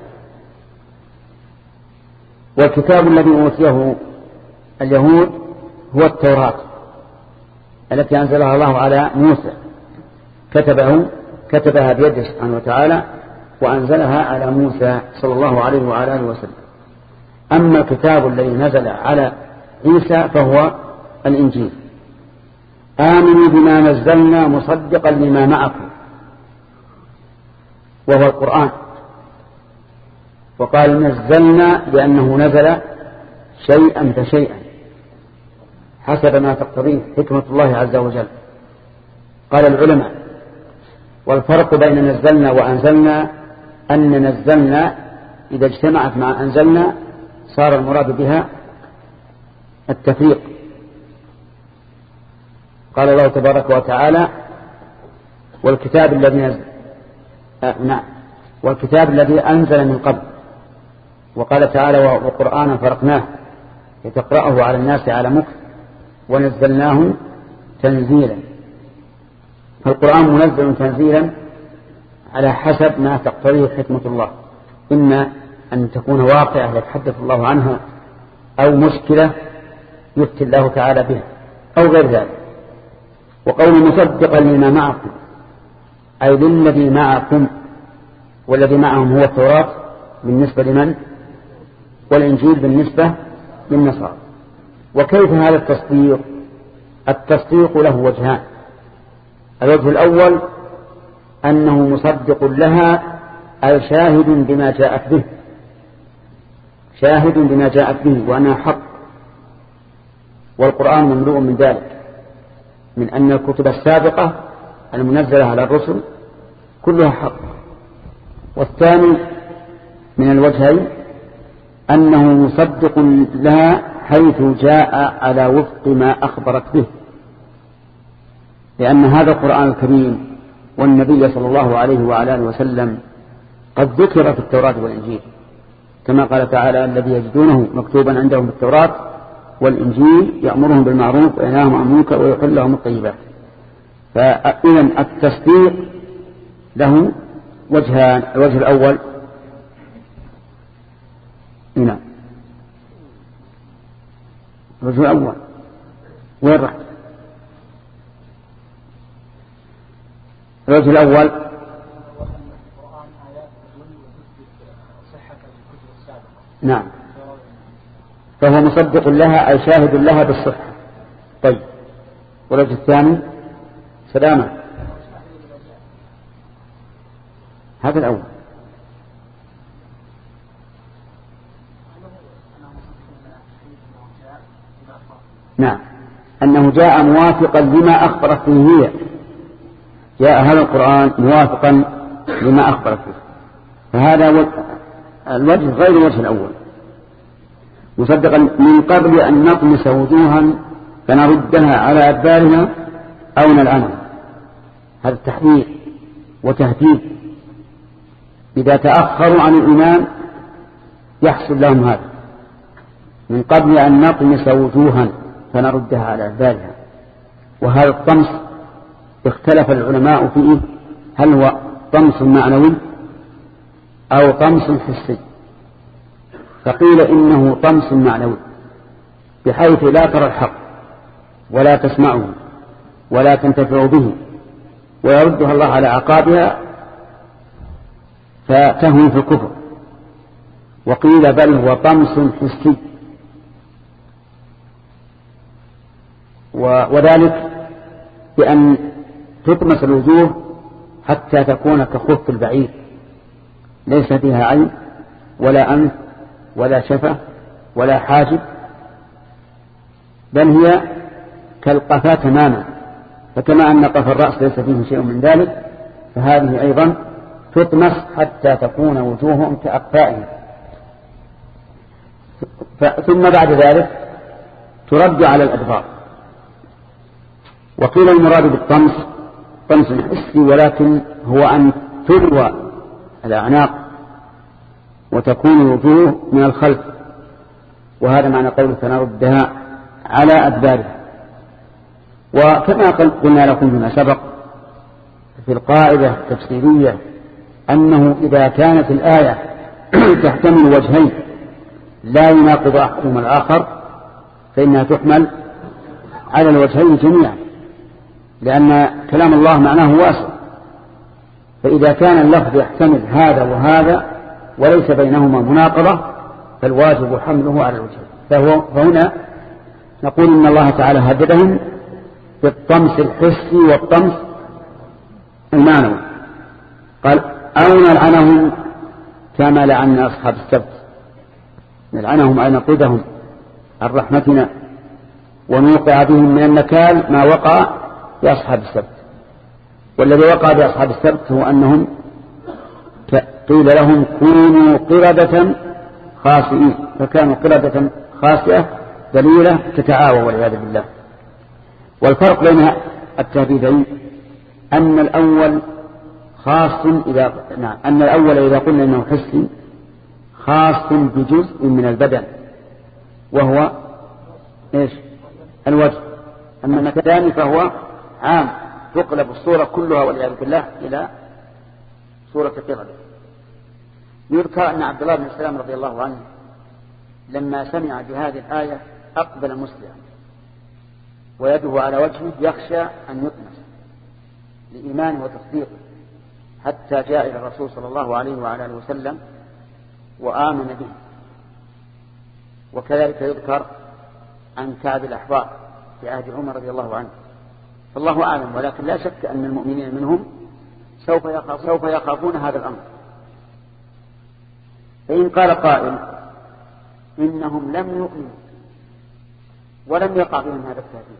والكتاب الذي أوتيه اليهود هو التوراة التي أنزلها الله على موسى، كتبه كتبها بيده سبحانه وتعالى وأنزلها على موسى صلى الله عليه وعلى آله وسلم. أما الكتاب الذي نزل على عيسى فهو الإنجيل. آمنوا بما نزلنا مصدقا لما معكم وهو القرآن. وقال نزلنا لأنه نزل شيئا فشيئا حسب ما تقتضيه حكمة الله عز وجل. قال العلماء والفرق بين نزلنا وأنزلنا أن نزلنا إذا اجتمعت مع أنزلنا صار المراد بها التفريق. قال الله تبارك وتعالى والكتاب الذي نزل آه نعم والكتاب الذي أنزل من قبل، وقال تعالى وقرآنا فرقناه لتقرأه على الناس على مكث ونزلناه تنزيلا. فالقرآن منزل تنزيلا على حسب ما تقتضيه حكمة الله، إما أن تكون واقعة يتحدث الله عنها أو مشكلة يفتي الله تعالى بها أو غير ذلك. وقول مصدقا لما معكم أي للذي معكم، والذي معهم هو التوراة بالنسبة لمن؟ والإنجيل بالنسبة للنصارى. وكيف هذا التصديق؟ التصديق له وجهان. الوجه الأول أنه مصدق لها أي شاهد بما جاءت به، شاهد بما جاءت به وأنها حق، والقرآن مملوء من ذلك، من أن الكتب السابقة المنزلة على الرسل كلها حق. والثاني من الوجهين أنه مصدق لها حيث جاء على وفق ما أخبرت به، لأن هذا القرآن الكريم والنبي صلى الله عليه وعلى آله وسلم قد ذكر في التوراة والإنجيل، كما قال تعالى الذي يجدونه مكتوبا عندهم في التوراة والإنجيل يأمرهم بالمعروف وينهاهم عن المنكر ويحل لهم الطيبات. فإذا التصديق له وجهان. الوجه الأول هنا الوجه الأول وين رحت؟ الوجه الأول نعم، فهو مصدق لها أي شاهد لها بالصحة. طيب، والوجه الثاني سلامة، هذا الأول. نعم، أنه جاء موافقا لما أخبرت فيه هي، جاء هذا القرآن موافقا لما أخبرت فيه، فهذا الوجه غير الوجه الأول. مصدقا من قبل أن نطمس وجوها فنردها على أدبارنا أو نلعنها، هذا التحذير وتهديد. إذا تأخروا عن الإيمان يحصل لهم هذا، من قبل أن نطمس وجوها فنردها على أدبارها. وهذا الطمس اختلف العلماء فيه، هل هو طمس معنوي أو طمس حسي؟ فقيل إنه طمس معنوي بحيث لا ترى الحق ولا تسمعه ولا تنتفع به ويردها الله على عقابها فتهوي في الكفر. وقيل بل هو طمس حسي، وذلك بأن تطمس الوجوه حتى تكون كخف البعير، ليس فيها عين ولا أنف ولا شفة ولا حاجب، بل هي كالقفا تماما. فكما أن قفا الرأس ليس فيه شيء من ذلك، فهذه أيضا تطمس حتى تكون وجوههم كأقفائهم. ثم بعد ذلك ترد على الأدبار. وقيل المراد بالطمس طمس حسي، ولكن هو أن تروى الأعناق وتكون الوجوه من الخلف، وهذا معنى قوله فنردها على أدبارها. وكما قلنا لكم فيما سبق في القاعدة التفسيرية أنه إذا كانت الآية تحتمل وجهين لا يناقض أحدهما الآخر فإنها تحمل على الوجهين جميعا، لأن كلام الله معناه واسع. فإذا كان اللفظ يحتمل هذا وهذا وليس بينهما مناقضة فالواجب حمله على الوجهين. فهو فهنا نقول إن الله تعالى هددهم بالطمس الحسي والطمس المعنوي. قال أو نلعنهم كما لعنا أصحاب السبت، نلعنهم أي نقيدهم عن رحمتنا ونوقع بهم من النكال ما وقع بأصحاب السبت. والذي وقع بأصحاب السبت هو أنهم قيل لهم كونوا قردة خاسئين فكانوا قردة خاسئة ذليلة تتعاوى والعياذ بالله. والفرق بين التهديدين أن الأول خاص إذا نعم أن الأول إذا قلنا إنه حسي خاص بجزء من البدن وهو إيش الوجه، أما الثاني فهو عام تقلب الصورة كلها والعياذ بالله إلى صورة قردة. يذكر أن عبد الله بن سلام رضي الله عنه لما سمع بهذه الآية أقبل مسلما ويده على وجهه يخشى أن يطمس لإيمانه وتصديقه حتى جاء إلى الرسول صلى الله عليه وعلى آله وسلم وآمن به. وكذلك يذكر عن كعب الأحبار في عهد عمر رضي الله عنه، فالله أعلم، ولكن لا شك أن المؤمنين منهم سوف يخاف سوف يخافون هذا الأمر. فإن قال قائل إنهم لم يؤمنوا ولم يقع بهم هذا التهديد،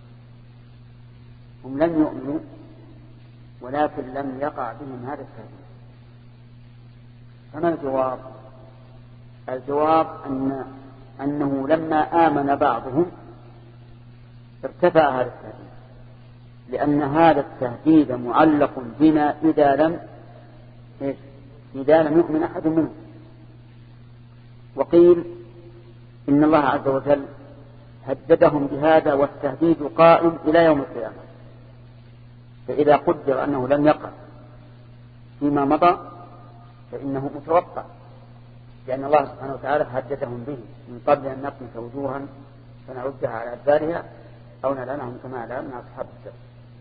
هم لم يؤمنوا ولكن لم يقع بهم هذا التهديد، فما الجواب؟ الجواب أن أنه لما آمن بعضهم ارتفع هذا التهديد، لأن هذا التهديد معلق بنا إذا لم إذا لم يؤمن أحد منهم. وقيل إن الله عز وجل هددهم بهذا والتهديد قائم إلى يوم القيامة، فإذا قدر أنه لم يقع فيما مضى فإنه متوقع، لأن الله سبحانه وتعالى هددهم به من قبل أن نطمس وجوها فنعدها على أدبارها أو نلعنهم كما لعنا أصحاب السبت.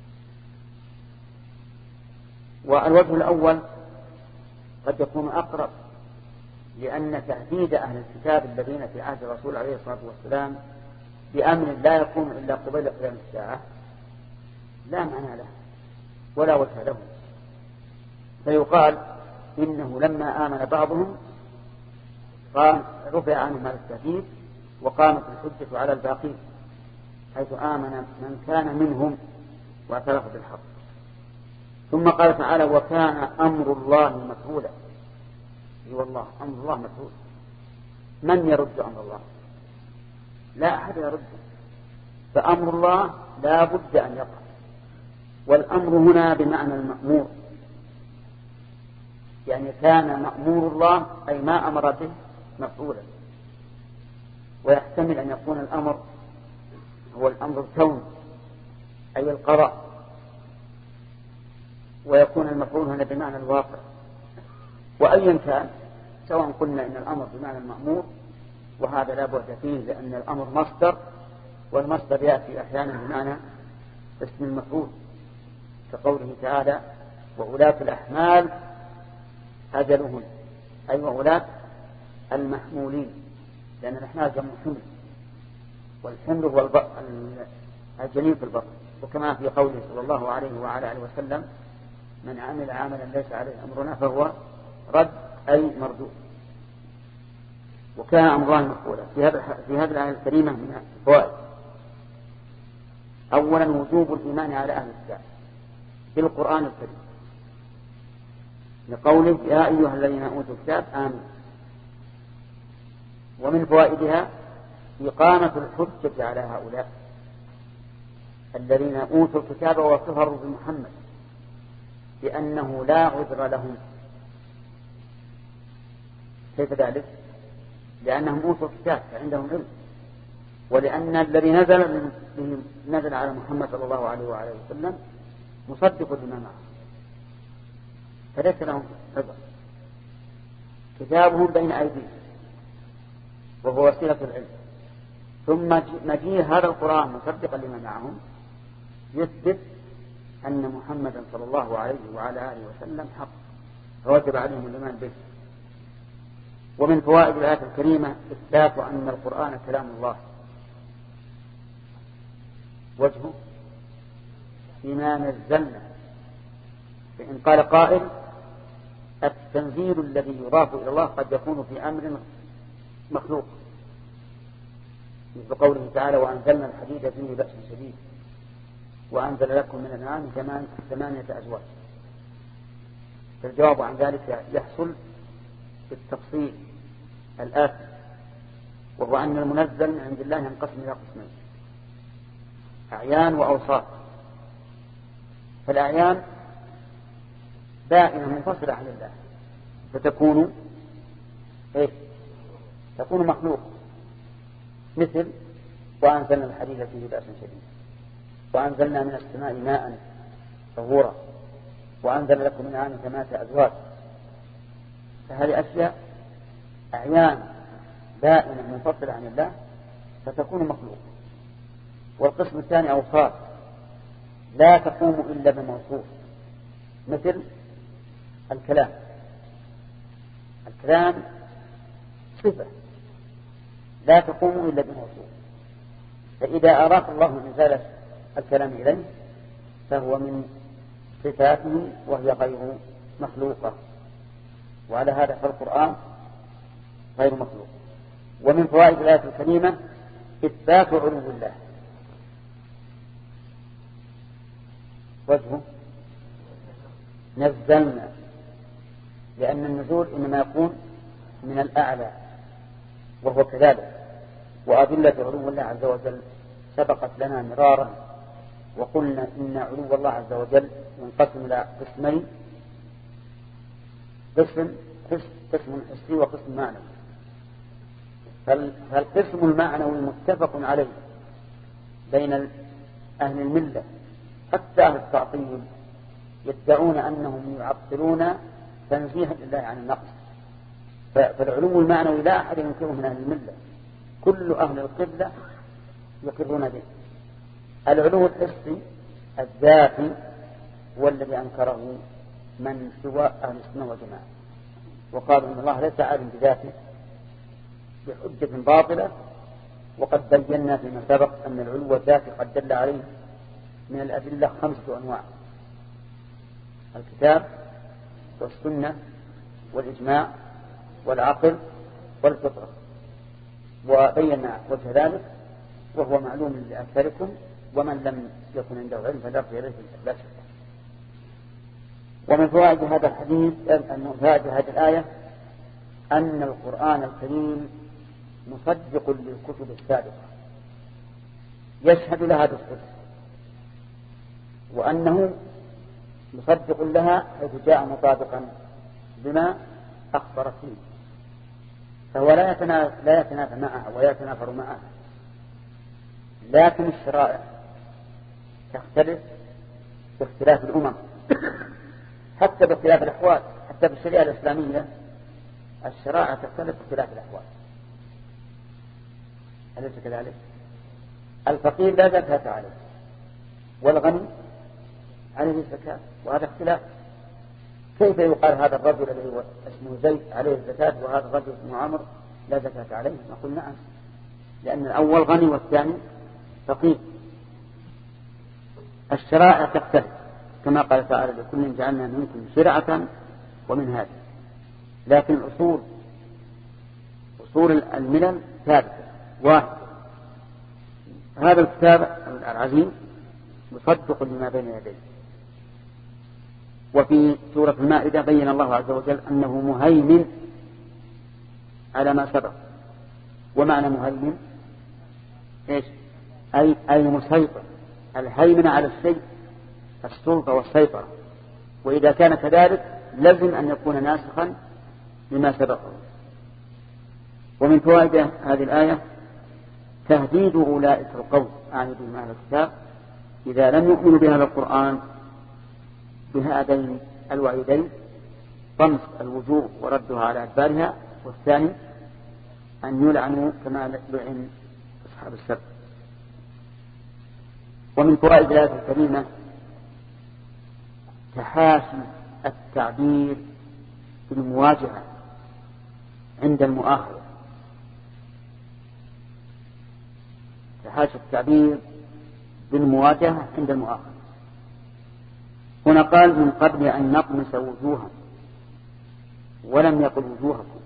والوجه الأول قد يكون أقرب، لأن تهديد أهل الكتاب الذين في عهد الرسول عليه الصلاة والسلام بأمر لا يكون إلا قبيل قيام الساعة لا معنى له ولا وجه له، فيقال إنه لما آمن بعضهم قام رفع عنهم هذا التهديد وقامت الحجة على الباقين، حيث آمن من كان منهم واعترف بالحق. ثم قال تعالى وكان أمر الله مفعولا. اي والله أمر الله مفعول، من يرد أمر الله؟ لا أحد يرده، فأمر الله لا بد أن يقع. والأمر هنا بمعنى المأمور، يعني كان مأمور الله أي ما أمر به مفعولا. ويحتمل أن يكون الأمر هو الأمر الكوني أي القضاء، ويكون المفعول هنا بمعنى الواقع. وأيا كان سواء قلنا إن الأمر بمعنى المأمور وهذا لا بد فيه، لأن الأمر مصدر، والمصدر يأتي أحيانا بمعنى اسم المفعول، كقوله تعالى وأولاة الأحمال أجلهن، أي وأولاة المحمولين، لأن الأحمال جمع حمل، والحمل هو الجنين في البطن. وكما في قوله صلى الله عليه وعلى آله وسلم من عمل عملا ليس عليه أمرنا فهو رد أي مردود. وكان أمر الله مفعولا. في هذا في هذه الآية الكريمة من الفوائد: أولا وجوب الإيمان على أهل الكتاب بالقرآن الكريم، لقوله يا أيها الذين أوتوا الكتاب آمنوا. ومن فوائدها إقامة الحجة على هؤلاء الذين أوتوا الكتاب وكفروا بمحمد بأنه لا عذر لهم. كيف ذلك؟ لأنهم أوتوا الكتاب فعندهم علم، ولأن الذي نزل نزل على محمد صلى الله عليه وعلى وسلم مصدق لما معه، فليس لهم عذر. كتابهم بين أيديهم وهو وسيلة العلم، ثم مجيء هذا القرآن مصدقا لما معهم يثبت أن محمدا صلى الله عليه وعلى آله وسلم حق، فوجب عليهم الإيمان به. ومن فوائد الآية الكريمة إثبات أن القرآن كلام الله. وجهه فيما نزلنا، فإن قال قائل التنزيل الذي يضاف إلى الله قد يكون في أمر مخلوق، مثل قوله تعالى وأنزلنا الحديد فيه بأس شديد وأنزل لكم من الأنعام ثمانية أزواج. فالجواب عن ذلك يحصل بالتفصيل الآتي، وهو أن المنزل من عند الله ينقسم إلى قسمين: أعيان وأوصاف. فالأعيان بائنة منفصلة عن الله، فتكون إيه؟ تكون مخلوق، مثل وأنزلنا الحديد فيه بأس شديد، وأنزلنا من السماء ماء طهورا، وأنزل لكم من الأنعام ثمانية أزواج. فهذه أشياء أعيان بائنة منفصلة عن الله فتكون مخلوق. والقسم الثاني أوصاف لا تقوم إلا بموصوف، مثل الكلام. الكلام صفة لا تقوم إلا بموصوف، فإذا أراد الله إنزال الكلام إليه فهو من صفاته وهي غير مخلوقة، وعلى هذا فالقرآن غير مخلوق. ومن فوائد الآية الكريمة إثبات علو الله. وجهه نزلنا، لأن النزول إنما يكون من الأعلى، وهو كذلك. وأدلة علو الله عز وجل سبقت لنا مرارا، وقلنا إن علو الله عز وجل ينقسم إلى قسمين: قسم قسم حسي وقسم معنوي. فالقسم المعنوي متفق عليه بين أهل الملة، حتى أهل التعطيل يدعون أنهم يعطلون تنزيها لله عن النقص. فالعلو المعنوي لا أحد ينكره من أهل الملة، كل أهل القبلة يقرون به. العلو الحسي الذاتي هو الذي أنكره من سوى أهل السنة والجماعة، وقالوا إن الله ليس عالم بذاته بحجة باطلة. وقد بينا فيما سبق أن العلو الذاتي قد دل عليه من الأدلة خمسة أنواع: الكتاب والسنة والإجماع والعقل والفطرة. وبينا وجه ذلك وهو معلوم لأكثركم، ومن لم يكن عنده علم فليرجع إليه لا شك. ومن فوائد هذا الحديث أن فوائد هذه الآية أن القرآن الكريم مصدق للكتب السابقة، يشهد لها بالصدق، وأنه مصدق لها حيث جاء مطابقا بما أخبرت فيه، فهو لا يتنافى, لا يتنافى معها ولا يتنافر معها. لكن الشرائع تختلف باختلاف الأمم، حتى باختلاف الأحوال. حتى بالشريعة الإسلامية الشرائع تختلف باختلاف الأحوال، أليس كذلك؟ الفقير لا زكاة عليه، والغني عليه الزكاة، وهذا اختلاف. كيف يقال هذا الرجل الذي هو اسمه زيد عليه الزكاة وهذا الرجل اسمه عمرو لا زكاة عليه؟ نقول نعم، لأن الأول غني والثاني فقير. الشرائع تختلف كما قال تعالى: لكل جعلنا منكم شرعة ومنهاجا. لكن الأصول أصول الملل ثابتة واحد. هذا الكتاب العزيز مصدق لما بين يديه. وفي سورة المائدة بين الله عز وجل أنه مهيمن على ما سبق. ومعنى مهيمن إيش؟ أي, أي مسيطر. الهيمن على الشيء السلطة والسيطرة، وإذا كان كذلك لازم أن يكون ناسخا لما سبقه. ومن فوائد هذه الآية تهديد أولئك القوم، أعني بهم أهل الكتاب، إذا لم يؤمنوا بهذا القرآن بهذين الوعيدين: طمس الوجوه وردها على أدبارها، والثاني أن يلعنوا كما لعن أصحاب السبت. ومن فوائد الآية الكريمة تحاشي التعبير بالمواجهة عند المؤاخذة. تحاشي التعبير بالمواجهة عند المؤاخذة. هنا قال: من قبل أن نطمس وجوها، ولم يقل وجوهكم.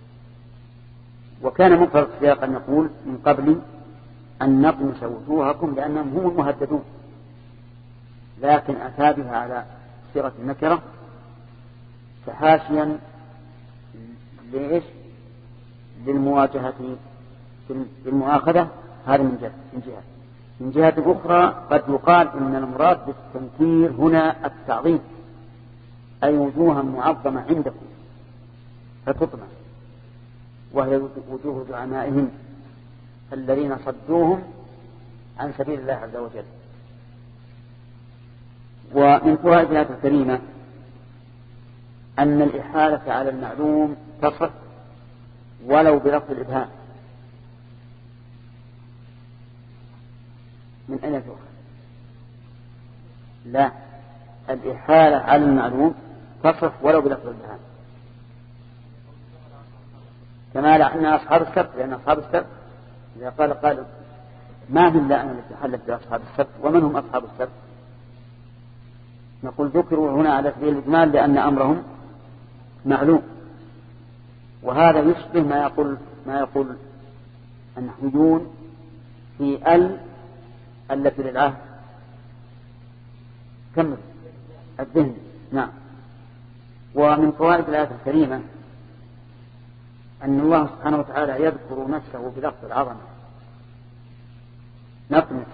وكان مفرد السياق أن نقول من قبل أن نطمس وجوهكم، لأنهم هم المهددون، لكن أتى بها على صيغة النكرة تحاشيا لإيش؟ للمواجهة بالمؤاخذة. هذا من جهة من جهة من جهة أخرى قد يقال إن المراد بالتنكير هنا التعظيم، أي وجوها معظمة عندكم فتطمع، وهي وجوه زعمائهم الذين صدوهم عن سبيل الله عز وجل. ومن فوائد الآية الكريمة أن الإحالة على المعلوم تصح ولو بلفظ الإبهام. من أين تؤخذ؟ لا، الإحالة على المعلوم تصح ولو بلفظ الإبهام، كما لعنا أصحاب السبت، لأن أصحاب السبت إذا قال قال ما هم لا أنا التي حلت بأصحاب السبت ومن هم أصحاب السبت، نقول ذكروا هنا على سبيل الإجمال لأن أمرهم معلوم. وهذا يشبه ما يقول ما يقول النحويون في ال التي للعهد كمل الذهن. نعم. ومن فوائد الآية الكريمة أن الله سبحانه وتعالى يذكر نفسه بلفظ العظمة، نقمت،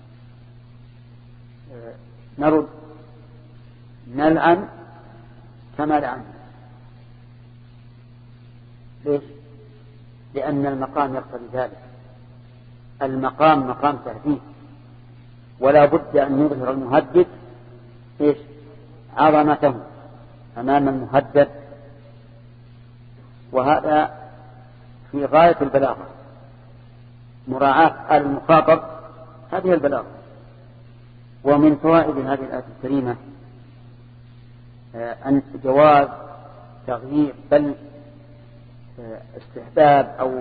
نرد، نلعن كما لعن. ليش؟ لأن المقام يقتضي ذلك، المقام مقام تهديد، ولا بد أن يظهر المهدد إيش؟ عظمته أمام المهدد، وهذا في غاية البلاغة، مراعاة المخاطب، هذه البلاغة. ومن فوائد هذه الآية الكريمة أن جواز تغيير بل استحباب أو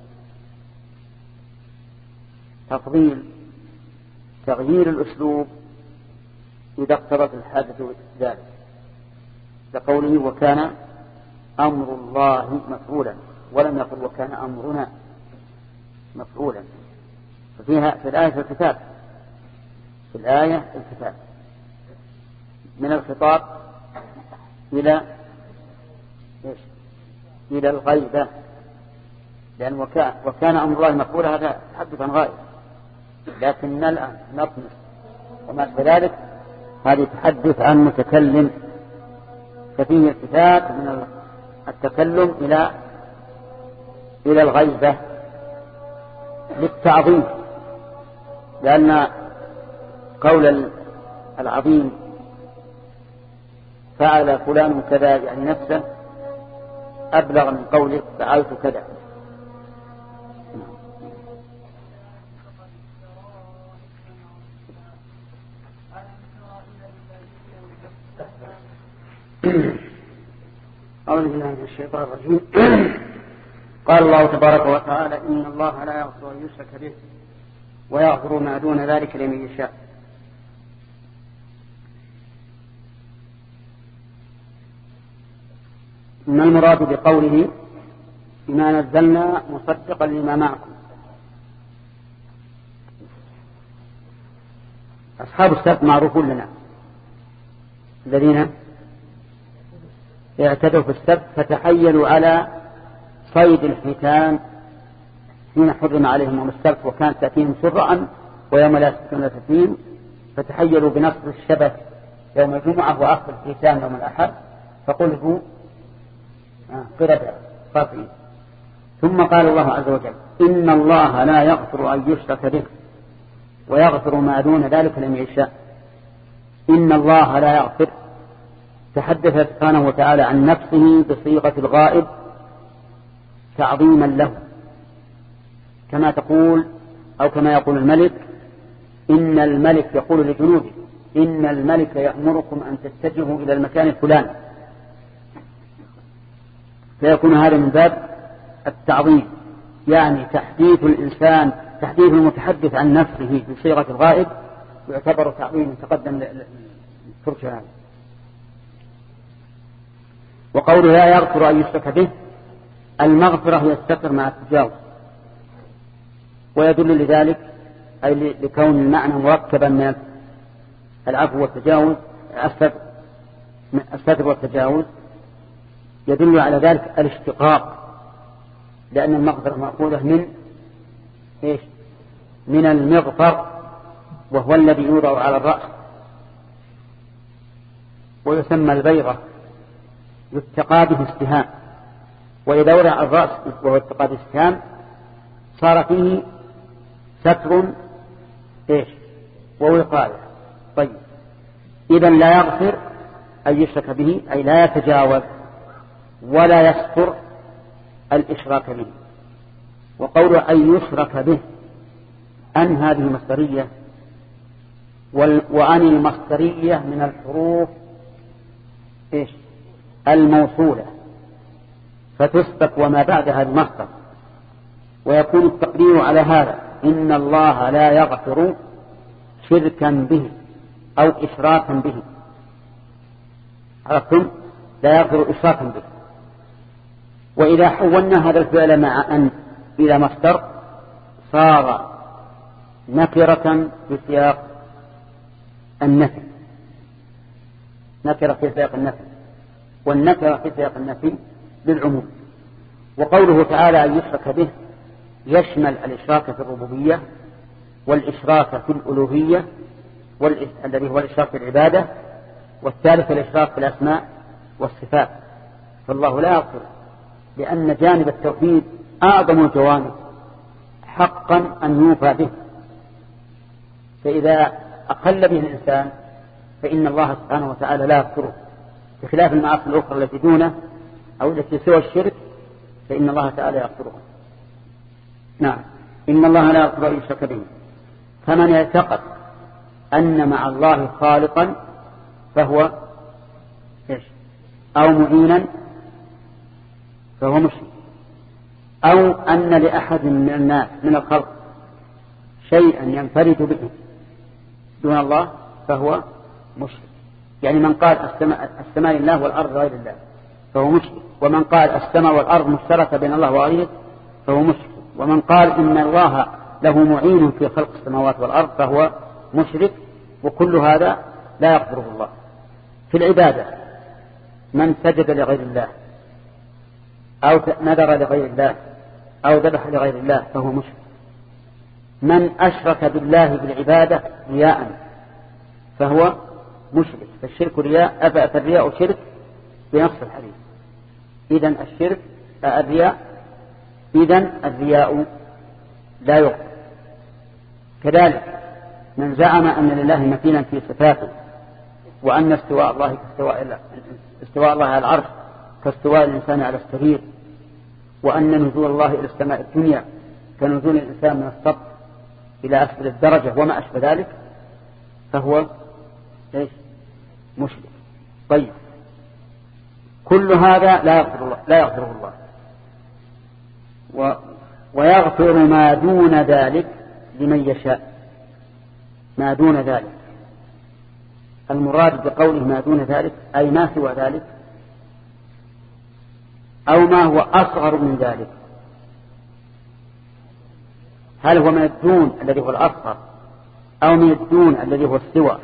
تفضيل تغيير الأسلوب إذا اقتضت الحاجة ذلك، لقوله وكان أمر الله مفعولا، ولم يقل وكان أمرنا مفعولا. ففيها في الآية الكتاب، في الآية الكتاب من الخطاب إلى إيش؟ إلى الغيبة، لأن وكان, وكان أمر الله مفعولا هذا تحدث عن غائب، لكن الآن نطمس وما كذلك هذه تحدث عن متكلم، ففيه التفات من التكلم إلى إلى الغيبة للتعظيم، لأن قول العظيم فعل فلان كذا يعني نفسه أبلغ من قوله فعلت كذا. أعوذ بالله من الشيطان الرجيم. قال الله تبارك وتعالى إن الله لا يغفر أن يشرك به ويغفر ما دون ذلك لمن يشاء. ما المراد بقوله بما نزلنا مصدقا لما معكم؟ أصحاب السبت معروفون لنا، الذين اعتدوا في السبت فتحيلوا على صيد الحيتان حين حرم عليهم يوم السبت، وكانت تأتيهم سرعا ويوم لا يسبتون لا تأتيهم، فتحيلوا بنصب الشبك يوم الجمعة وأخذ الحيتان يوم الأحد، فقلبوا قردة خاطئين. ثم قال الله عز وجل إن الله لا يغفر أن يشرك به ويغفر ما دون ذلك لمن يشاء. إن الله لا يغفر، تحدث سبحانه وتعالى عن نفسه بصيغة الغائب تعظيما له، كما تقول أو كما يقول الملك إن الملك يقول لجنوده إن الملك يأمركم أن تتجهوا إلى المكان الفلاني، فيكون هذا من باب التعظيم، يعني تحديث الإنسان تحديث المتحدث عن نفسه بصيغة الغائب يعتبر تعظيم تقدم للفرش هذا. وقوله لا يغفر أن يشرك به، المغفرة هي الستر مع التجاوز، ويدل لذلك أي لكون المعنى مركبا من العفو والتجاوز، الستر والتجاوز، يدل على ذلك الاشتقاق، لأن المغفرة مأخوذة من إيش؟ من المغفر، وهو الذي يوضع على الرأس ويسمى البيضة، يتقى به السهام، وإذا وضع على الرأس وهو اتقى به السهام صار فيه ستر إيش؟ ووقاية. طيب، إذن لا يغفر أن يشرك به، أي لا يتجاوز ولا يستر الإشراك به. وقول أن يشرك به أن هذه مصدرية، وأن المصدرية من الحروف إيش؟ الموصولة، فتسبق وما بعدها المصدر، ويكون التقدير على هذا: إن الله لا يغفر شركا به أو إشراكا به. عرفتم؟ لا يغفر إشراكا به. وإذا حولنا هذا الفعل مع أن إلى مصدر صار نكرة في سياق النفي، نكرة في سياق النفي، والنكرة في سياق النفي للعموم. وقوله تعالى أن يشرك به يشمل الإشراك في الربوبية، والإشراك في الألوهية، الذي هو الإشراك في العبادة، والثالث الإشراك في الأسماء والصفات. فالله لا يغفر، لأن جانب التوحيد أعظم الجوانب حقا أن يوفى به. فإذا أقل به الإنسان فإن الله سبحانه وتعالى لا يغفره، بخلاف المعاصي الأخرى التي دونه أو التي سوى الشرك فإن الله تعالى يغفرها. نعم، إن الله لا يغفر أن يشرك به. فمن يعتقد أن مع الله خالقا فهو إيش؟ أو معينا فهو مشرك، أو أن لأحد من الناس من الخلق شيئا ينفرد به دون الله فهو مشرك. يعني من قال السماء لله والأرض غير الله فهو مشرك، ومن قال السماء والأرض مشتركة بين الله وغيره فهو مشرك، ومن قال إن الله له معين في خلق السماوات والأرض فهو مشرك. وكل هذا لا يغفره الله. في العبادة من سجد لغير الله أو نذر لغير الله أو ذبح لغير الله فهو مشرك. من أشرك بالله بالعبادة رياء فهو مشرك. فالشرك رياء، فالرياء شرك بنص الحديث. إذن الشرك الرياء، إذن الرياء لا يغفر. كذلك من زعم أن لله مثيلا في صفاته، وأن استواء الله كاستواء استواء الله على العرش كاستواء الإنسان على السرير، وأن نزول الله إلى السماء الدنيا كنزول الإنسان من السطح إلى أسفل الدرجة وما أشبه ذلك فهو إيش؟ مشرك. طيب، كل هذا لا يغفر الله لا يغفره الله و... ويغفر ما دون ذلك لمن يشاء. ما دون ذلك، المراد بقوله ما دون ذلك أي ما سوى ذلك، أو ما هو أصغر من ذلك. هل هو من الدون الذي هو الأصغر أو من الدون الذي هو السوى؟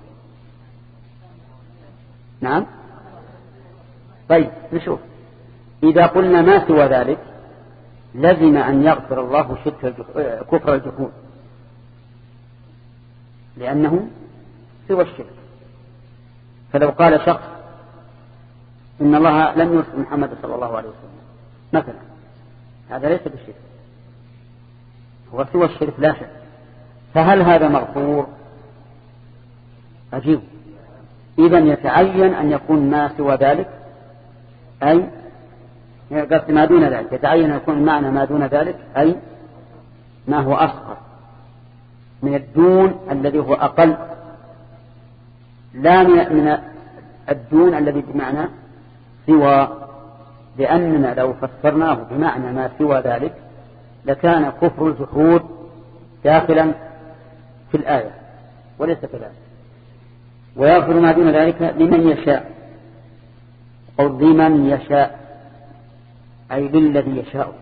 نعم. طيب نشوف، إذا قلنا ما سوى ذلك لزم أن يغفر الله شرك كفر الجحود، لأنه سوى الشرك. فلو قال شخص إن الله لم يرسل محمد صلى الله عليه وسلم مثلا، هذا ليس بالشرك، هو سوى الشرك لا شك. فهل هذا مغفور؟ عجيب. إذن يتعين أن يكون ما سوى ذلك، أي قصد ما دون ذلك، يتعين أن يكون معنى ما دون ذلك أي ما هو أصغر من الدون الذي هو أقل، لا من الدون الذي بمعنى سوى. لأننا لو فسرناه بمعنى ما سوى ذلك لكان كفر الجحود داخلا في الآية، وليس كذلك. ويغفر ما دون ذلك لمن يشاء، أو لمن يشاء أي للذي يشاء.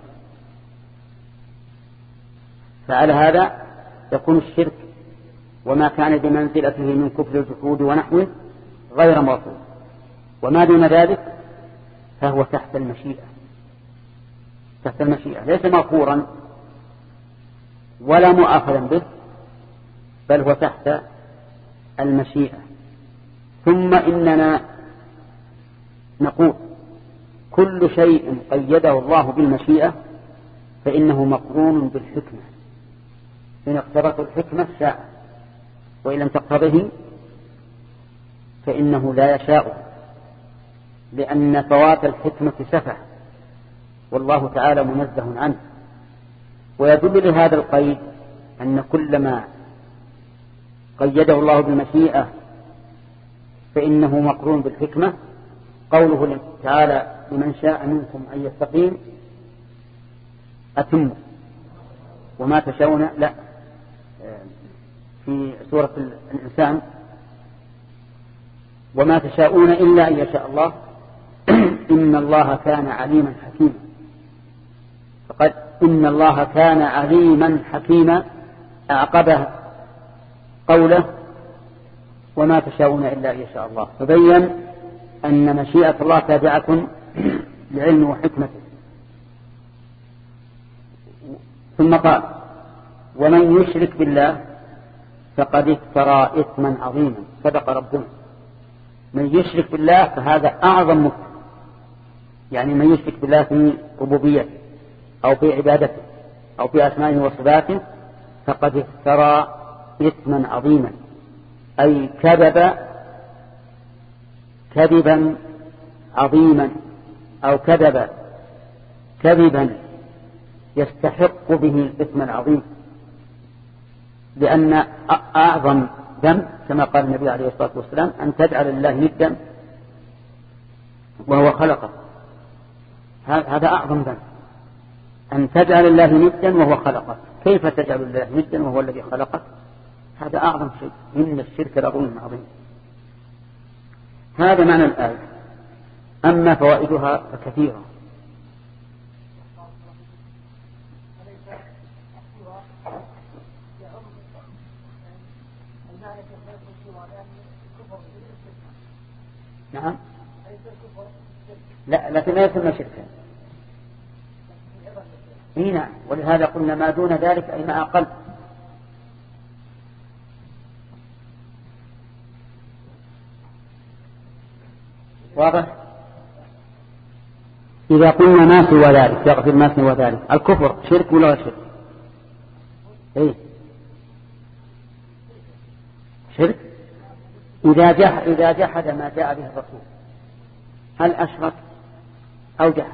فعلى هذا يكون الشرك وما كان بمنزلته من كفر الجحود ونحوه غير مغفور، وما دون ذلك فهو تحت المشيئة، تحت المشيئة، ليس مغفورا ولا مؤاخذا به، بل هو تحت المشيئة. ثم إننا نقول كل شيء قيده الله بالمشيئة فإنه مقرون بالحكمة، إن اقتضته الحكمة شاء، وإن لم تقتضه فإنه لا يشاء، لأن فوات الحكمة سفه والله تعالى منزه عنه. ويدل لهذا القيد أن كل ما قيده الله بالمشيئة فإنه مقرون بالحكمة. قوله تعالى لمن شاء منكم أن يستقيم أتم وما تشاءون، لا، في سورة الإنسان وما تشاءون إلا أن يشاء الله إن الله كان عليما حكيما. فقد إن الله كان عليما حكيما أعقبه قوله وما تشاءون إلا أن يشاء الله، فبين أن مشيئة الله تابعة لعلم وحكمته. ثم قال ومن يشرك بالله فقد افترى إثما عظيما. صدق ربنا، من يشرك بالله فهذا أعظم مكر، يعني من يشرك بالله في ربوبيته أو في عبادته أو في أسمائه وصفاته فقد افترى إثما عظيما، أي كذب كذبا عظيما أو كذب كذبا يستحق به الإثم العظيم، لأن أعظم ذنب كما قال النبي عليه الصلاة والسلام أن تجعل الله ندا وهو خلقه. هذا أعظم ذنب، أن تجعل الله ندا وهو خلقه. كيف تجعل الله ندا وهو الذي خلقه؟ هذا أعظم شيء، إن الشرك لظلم عظيم. هذا معنى الآية. أما فوائدها فكثيرة. نعم، لا، لكن لا يسمى شركا. اي نعم، ولهذا قلنا ما دون ذلك أي ما أقل. واضح؟ إذا قلنا ما سوى ذلك يغفر ما سوى ذلك، الكفر شرك ولا شرك؟ ايه شرك. إذا جح إذا جحد ما جاء به الرسول هل أشرك أو جحد؟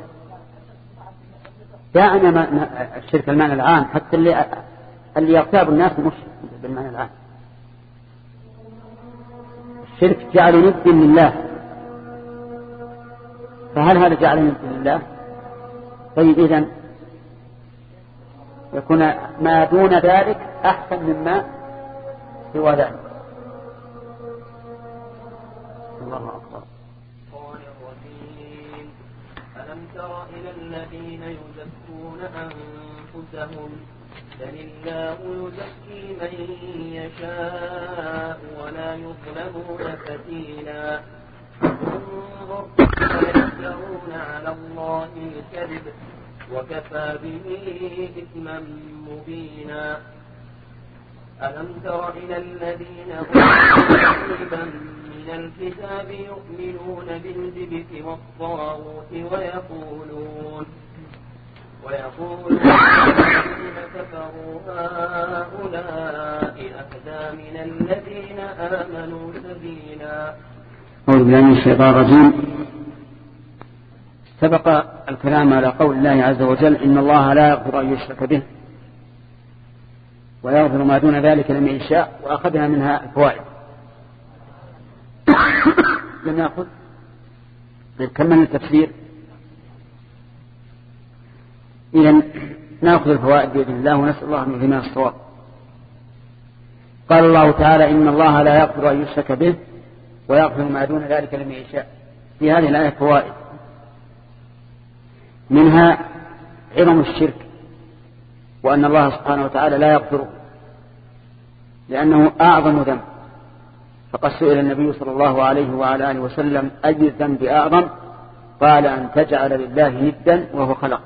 دعنا ما الشرك المعنى العام، حتى اللي اللي يغتاب الناس مشرك بالمعنى العام. الشرك جعل ند لله، فهل هذا جعل ند لله؟ طيب إذن يكون ما دون ذلك أحسن مما سوى ذلك. الله أكبر. ألم تر إلى الذين يزكون أنفسهم بل الله يزكي من يشاء ولا يظلمون فتيلا. انظر كيف يفترون على الله الكذب وكفى به إثما مبينا. ألم تر إلى الذين أوتوا نصيبا من الكتاب يؤمنون بالجبت والطاغوت ويقولون ويقولون الذين كفروا هؤلاء أهدى من الذين آمنوا سبيلا. أعوذ بالله من الشيطان الرجيم. سبق الكلام على قول الله عز وجل إن الله لا يغفر أن يشرك به ويغفر ما دون ذلك لمن يشاء، وأخذنا منها الفوائد. لنأخذ نكمل التفسير. إذن نأخذ الفوائد بإذن الله ونسأل الله أن يلهمنا الصواب. قال الله تعالى إن الله لا يغفر أن يشرك به ويغفر ما دون ذلك لمن يشاء. في هذه الآية فوائد، منها عظم الشرك وأن الله سبحانه وتعالى لا يغفره لأنه أعظم ذنب. فقد سئل النبي صلى الله عليه وعلى آله وسلم أي الذنب أعظم؟ قال أن تجعل لله ندا وهو خلق.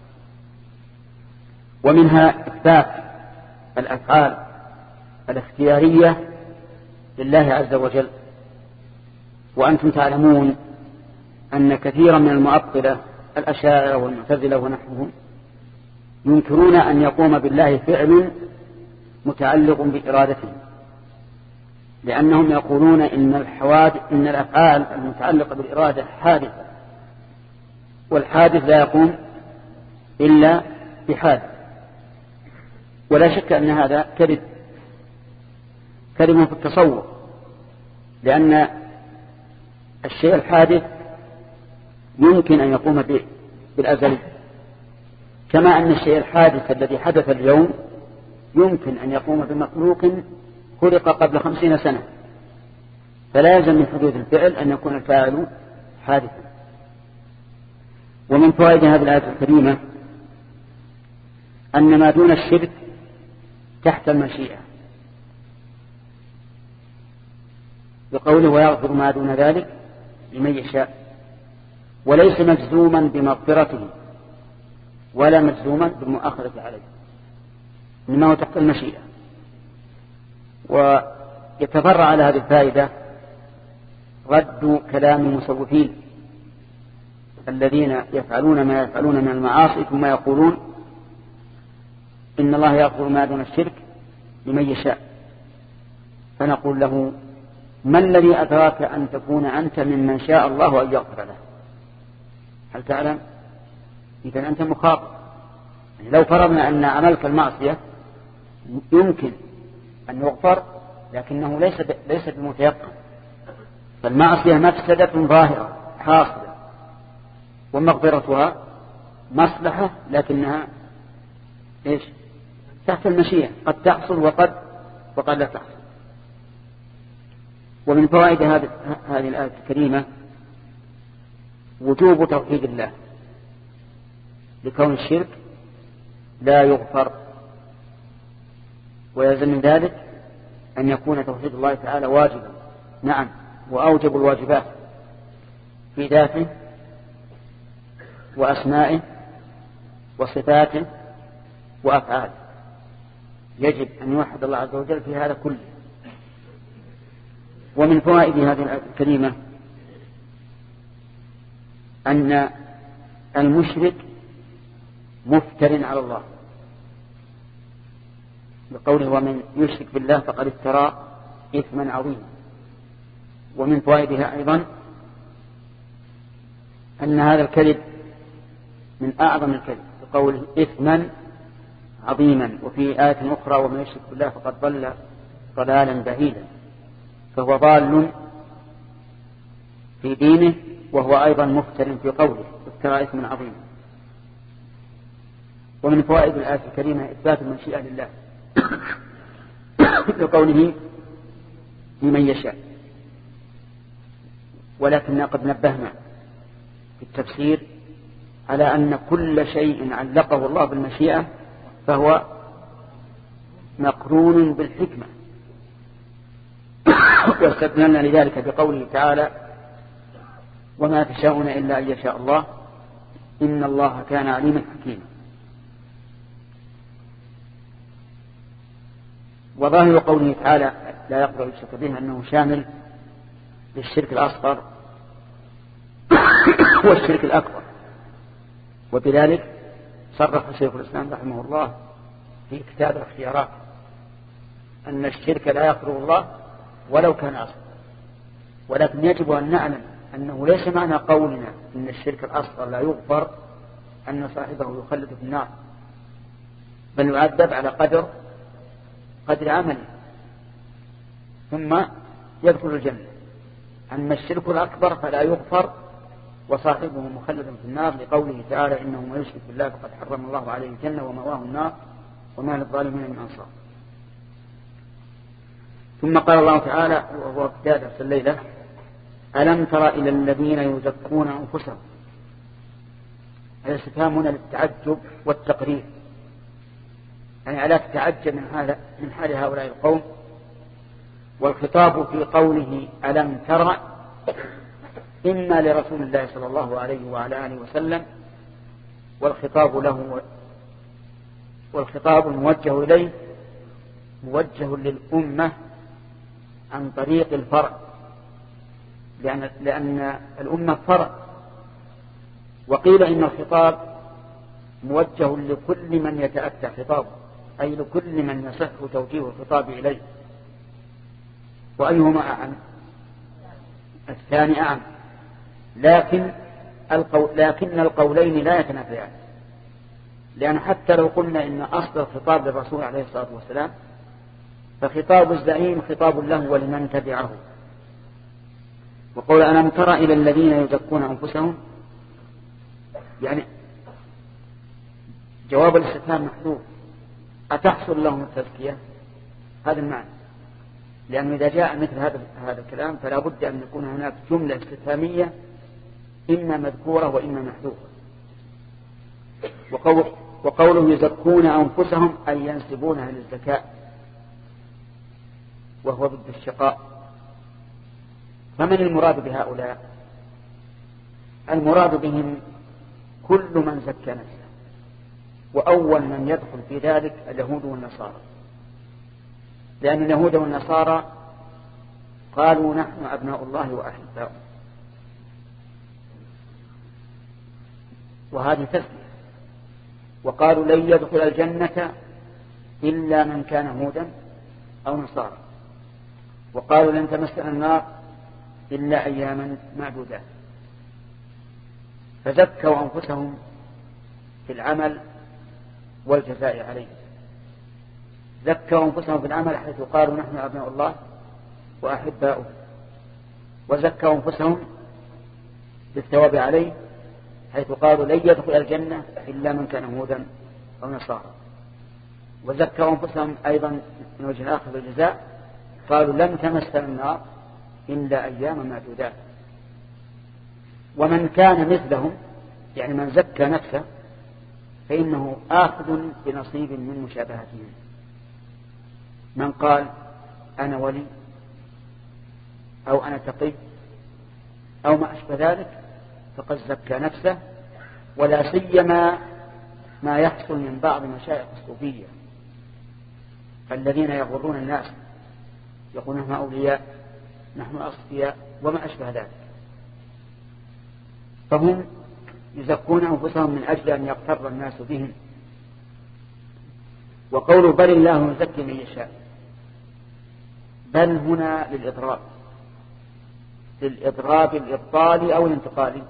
ومنها إثبات الأفعال الاختيارية لله عز وجل. وأنتم تعلمون أن كثيرا من المعطلة الأشاعرة والمعتزلة ونحوهم ينكرون أن يقوم بالله فعل متعلق بإرادته، لأنهم يقولون إن الحوادث إن الأفعال المتعلقة بالإرادة حادثة، والحادث لا يقوم إلا بحادث. ولا شك أن هذا كذب كذب في التصور، لأن الشيء الحادث يمكن أن يقوم بالأزل، كما أن الشيء الحادث الذي حدث اليوم يمكن أن يقوم بمخلوق خلق قبل خمسين سنة. فلا يلزم من حدوث الفعل أن يكون الفاعل حادثا. ومن فوائد هذه الآية الكريمة أن ما دون الشرك تحت المشيئة، بقوله ويغفر ما دون ذلك لمن يشاء، وليس مجزوما بمغفرته ولا مجزوما بالمؤاخذة عليه، إنما هو تحت المشيئة. ويتفرع على هذه الفائدة رد كلام المسوفين الذين يفعلون ما يفعلون من المعاصي ثم يقولون إن الله يغفر ما دون الشرك لمن يشاء. فنقول له ما الذي أدراك أن تكون أنت ممن شاء الله أن يغفر له؟ هل تعلم؟ إذن أنت مخاطب. يعني لو فرضنا أن عملك المعصية يمكن أن يغفر لكنه ليس ليس بمتيقن، فالمعصية مفسدة ظاهرة حاصلة، ومغفرتها مصلحة لكنها إيش؟ تحت المشيئة، قد تحصل وقد وقد لا تحصل. ومن فوائد هذه هذه الآية الكريمة وجوب توحيد الله، لكون الشرك لا يغفر، ويلزم من ذلك أن يكون توحيد الله تعالى واجبا. نعم، وأوجب الواجبات في ذاته وأسمائه وصفاته وأفعاله، يجب أن يوحد الله عز وجل في هذا كله. ومن فوائد هذه الآية الكريمة أن المشرك مفتر على الله، بقوله ومن يشرك بالله فقد افترى إثما عظيما. ومن فوائدها أيضا أن هذا الكذب من أعظم الكذب، بقوله إثما عظيما. وفي آية أخرى ومن يشرك بالله فقد ضل ضلالا بعيدا، فهو ضال في دينه وهو أيضا مفتر في قوله افترى إثما عظيما. ومن فوائد الآية الكريمة إثبات المشيئة لله بقوله لمن يشاء. ولكننا قد نبهنا في التفسير على أن كل شيء علقه الله بالمشيئة فهو مقرون بالحكمة، واستدللنا لذلك بقوله تعالى وما تشاءون إلا أن يشاء الله إن الله كان عليما حكيما. وظاهر قوله تعالى لا يقبل الشرك به أنه شامل للشرك الأصغر والشرك الأكبر. وبذلك صرح شيخ الإسلام رحمه الله في كتاب الاختيارات أن الشرك لا يغفر الله ولو كان أصغر. ولكن يجب أن نعلم أنه ليس معنى قولنا أن الشرك الأصغر لا يغفر أن صاحبه يخلد في النار، بل يعذب على قدر قدر عمله ثم يدخل الجنة. أما الشرك الأكبر فلا يغفر وصاحبه مخلد في النار، لقوله تعالى إنه من يشرك بالله فقد حرم الله عليه الجنة ومأواه النار وما للظالمين من أنصار. ثم قال الله تعالى وهو في درس الليلة ألم تر إلى الذين يزكون أنفسهم. الاستفهام هنا للتعجب والتقرير، يعني ألا تتعجب من هذا من حال هؤلاء القوم. والخطاب في قوله ألم تر إما لرسول الله صلى الله عليه وعلى آله وسلم والخطاب له والخطاب الموجه إليه موجه للأمة عن طريق الفرع، لأن, لأن الأمة فرع. وقيل إن الخطاب موجه لكل من يتأتى خطابه، أي لكل من يصح توجيه الخطاب إليه. وأيهما أعم؟ الثاني أعم، لكن القول لكن القولين لا يتنافيان، لأن حتى لو قلنا إن أصل الخطاب للرسول عليه الصلاة والسلام فخطاب الزعيم خطاب له ولمن تبعه. وقول ألم تر إلى الذين يزكون أنفسهم، يعني جواب الاستفهام محذوف، أتحصل لهم التزكية؟ هذا المعنى، لأنه إذا جاء مثل هذا هذا الكلام فلا بد أن يكون هناك جملة استفهامية إما مذكورة وإما محذوفة. وقول وقوله يزكون أنفسهم أي ينسبونها للزكاة، وهو ضد الشقاء. فمن المراد بهؤلاء؟ المراد بهم كل من زكى نفسه، وأول من يدخل في ذلك اليهود والنصارى، لأن اليهود والنصارى قالوا نحن أبناء الله وأحباؤه، وهذه تسمية. وقالوا لن يدخل الجنة إلا من كان هودا أو نصارى، وقالوا لن تمسنا النار إلا أياما معدودات. فزكوا أنفسهم في العمل والجزاء عليه. زكوا أنفسهم في العمل حيث قالوا نحن أبناء الله وأحباؤه، وزكوا أنفسهم بالثواب عليه حيث قالوا لن يدخل الجنة إلا من كان هودا أو نصارى. وزكوا أنفسهم أيضا من وجه آخر بالجزاء، قالوا لن تمسنا النار إلا أيام معدودات. ومن كان مثلهم يعني من زكى نفسه فإنه آخذ بنصيب من مشابهتهم. من قال أنا ولي أو أنا تقي أو ما أشبه ذلك فقد زكى نفسه، ولا سيما ما يحصل من بعض مشايخ الصوفية الذين يغرون الناس يقولون نحن أولياء نحن أصفياء وما أشبه ذلك، فهم يزكون أنفسهم من أجل أن يغتر الناس بهم. وقولوا بل الله يزكي من يشاء، بل هنا للإضراب، للإضراب الإبطالي أو الانتقالي؟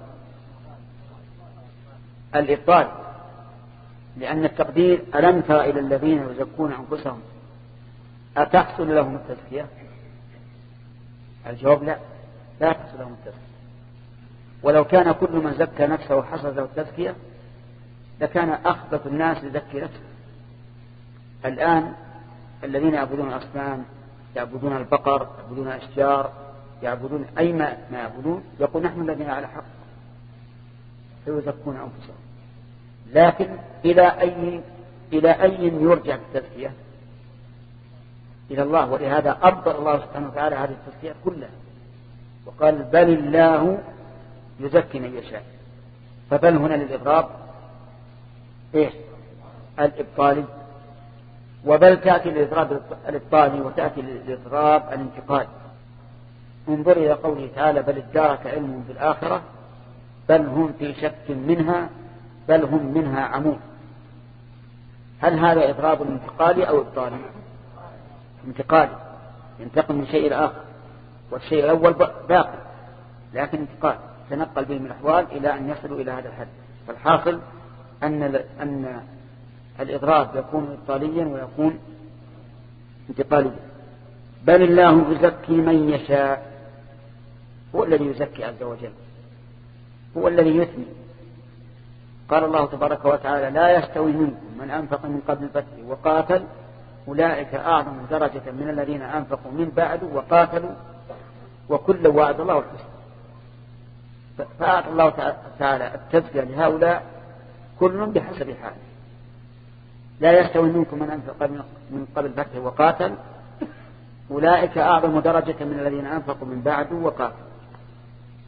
الإبطالي، لأن التقدير ألم تر إلى الذين يزكون أنفسهم أتحصل لهم التزكية؟ الجواب لا، لا تحصل لهم التزكية. ولو كان كل من زكى نفسه وحصل له التزكية لكان أخبث الناس لزكي نفسه. الآن الذين يعبدون الأصنام، يعبدون البقر، يعبدون الأشجار، يعبدون أي ما يعبدون، يقول نحن الذين على حق فيزكون أنفسهم. لكن إلى أي إلى أي يرجع التزكية؟ إلى الله. ولهذا أبطل الله سبحانه وتعالى هذه التزكية كلها وقال بل الله يزكي من يشاء. فبل هنا للإضراب إيش؟ الإبطالي. وبل تأتي للإضراب الإبطالي وتأتي للإضراب الانتقالي. انظر إلى قوله تعالى بل ادارك علمهم في الآخرة بل هم في شك منها بل هم منها عمون. هل هذا إضراب انتقالي أو إبطالي؟ انتقالي، ينتقل من شيء إلى آخر، والشيء الأول باقي لكن انتقال تنقل به من الأحوال إلى أن يصلوا إلى هذا الحد. فالحاصل أن أن الإضراب يكون إبطاليا ويكون انتقاليا. بل الله يزكي من يشاء، هو الذي يزكي عز وجل، هو الذي يثني. قال الله تبارك وتعالى لا يستوي منكم من أنفق من قبل الفتح وقاتل أولئك أعظم درجة من الذين أنفقوا من بعد وقاتلوا وكل وعد الله الحسنى. فأعطى الله تعالى التزكية لهؤلاء كل بحسب حاله. لا يستوي منكم من أنفق من قبل الفتح وقاتل أولئك أعظم درجة من الذين أنفقوا من بعد وقاتلوا.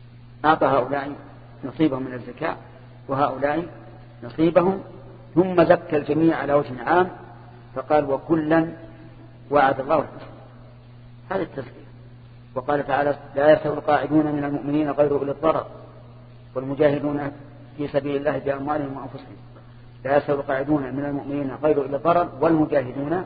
أعطى هؤلاء نصيبهم من الزكاة وهؤلاء نصيبهم، ثم زكى الجميع على وجه عام، فقال وكلا وعد الله الحسنى. هذا التزكية. وقال تعالى لا يستوي القاعدون من المؤمنين غير أولي الضرر والمجاهدون في سبيل الله بأموالهم وأنفسهم. لا يستوي القاعدون من المؤمنين غير أولي الضرر والمجاهدون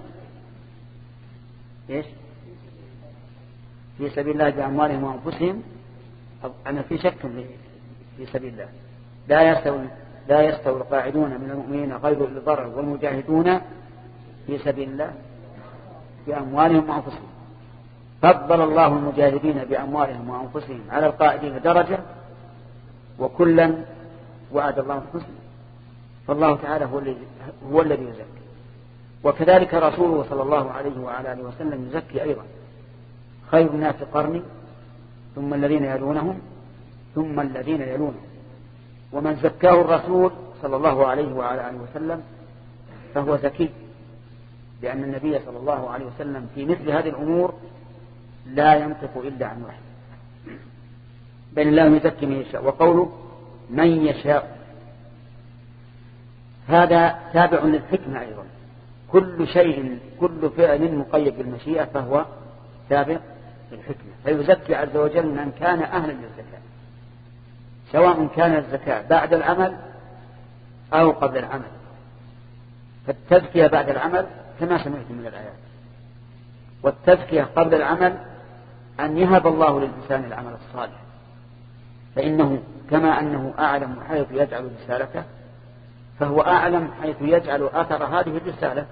إيش في سبيل الله بأموالهم وأنفسهم. أنا في شك في سبيل الله. لا يستوي لا يستوي القاعدون من المؤمنين غير أولي الضرر والمجاهدون في سبيل الله بأموالهم وأنفسهم. فضل الله المجاهدين بأموالهم وأنفسهم على القاعدين درجة، وكلا وعد الله الحسنى. فالله تعالى هو الذي هو الذي يزكي. وكذلك رسوله صلى الله عليه وعلى آله وسلم يزكي أيضا. خير الناس قرني ثم الذين يلونهم ثم الذين يلونهم. ومن زكاه الرسول صلى الله عليه وعلى آله وسلم فهو زكي، لأن النبي صلى الله عليه وسلم في مثل هذه الأمور لا ينطق إلا عن وحي، بل الله يزكي من يشاء. وقوله من يشاء هذا تابع للحكمة أيضا. كل شيء كل فعل مقيد بالمشيئة فهو تابع للحكمة. فيزكي عز وجل من كان أهلا للزكاة، سواء كان الزكاة بعد العمل أو قبل العمل. فالتزكية بعد العمل كما سمعت من الآيات، والتزكية قبل العمل أن يهب الله للإنسان العمل الصالح، فإنه كما أنه أعلم حيث يجعل رسالته فهو أعلم حيث يجعل أثر هذه الرسالة،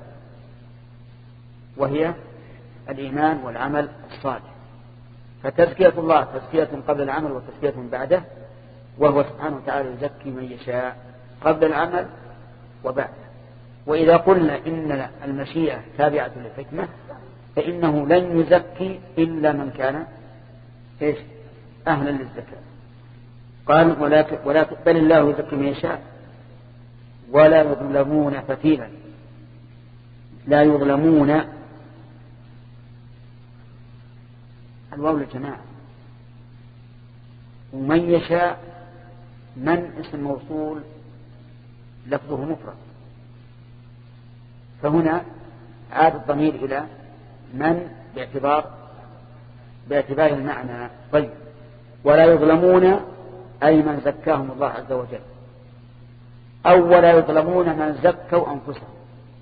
وهي الإيمان والعمل الصالح. فتزكية الله تزكية قبل العمل وتزكية بعده، وهو سبحانه وتعالى يزكي من يشاء قبل العمل وبعده. وإذا قلنا إن المشيئة تابعة للحكمة فإنه لن يزكي إلا من كان إيش أهلا للزكاة. قال ولكن ولكن بل الله يزكي من يشاء ولا يظلمون فتيلا. لا يظلمون الواو للجماعة، ومن يشاء من اسم موصول لفظه مفرد، فهنا عاد الضمير إلى من باعتبار باعتبار المعنى. طيب ولا يظلمون أي من زكاهم الله عز وجل، أو ولا يظلمون من زكوا أنفسهم،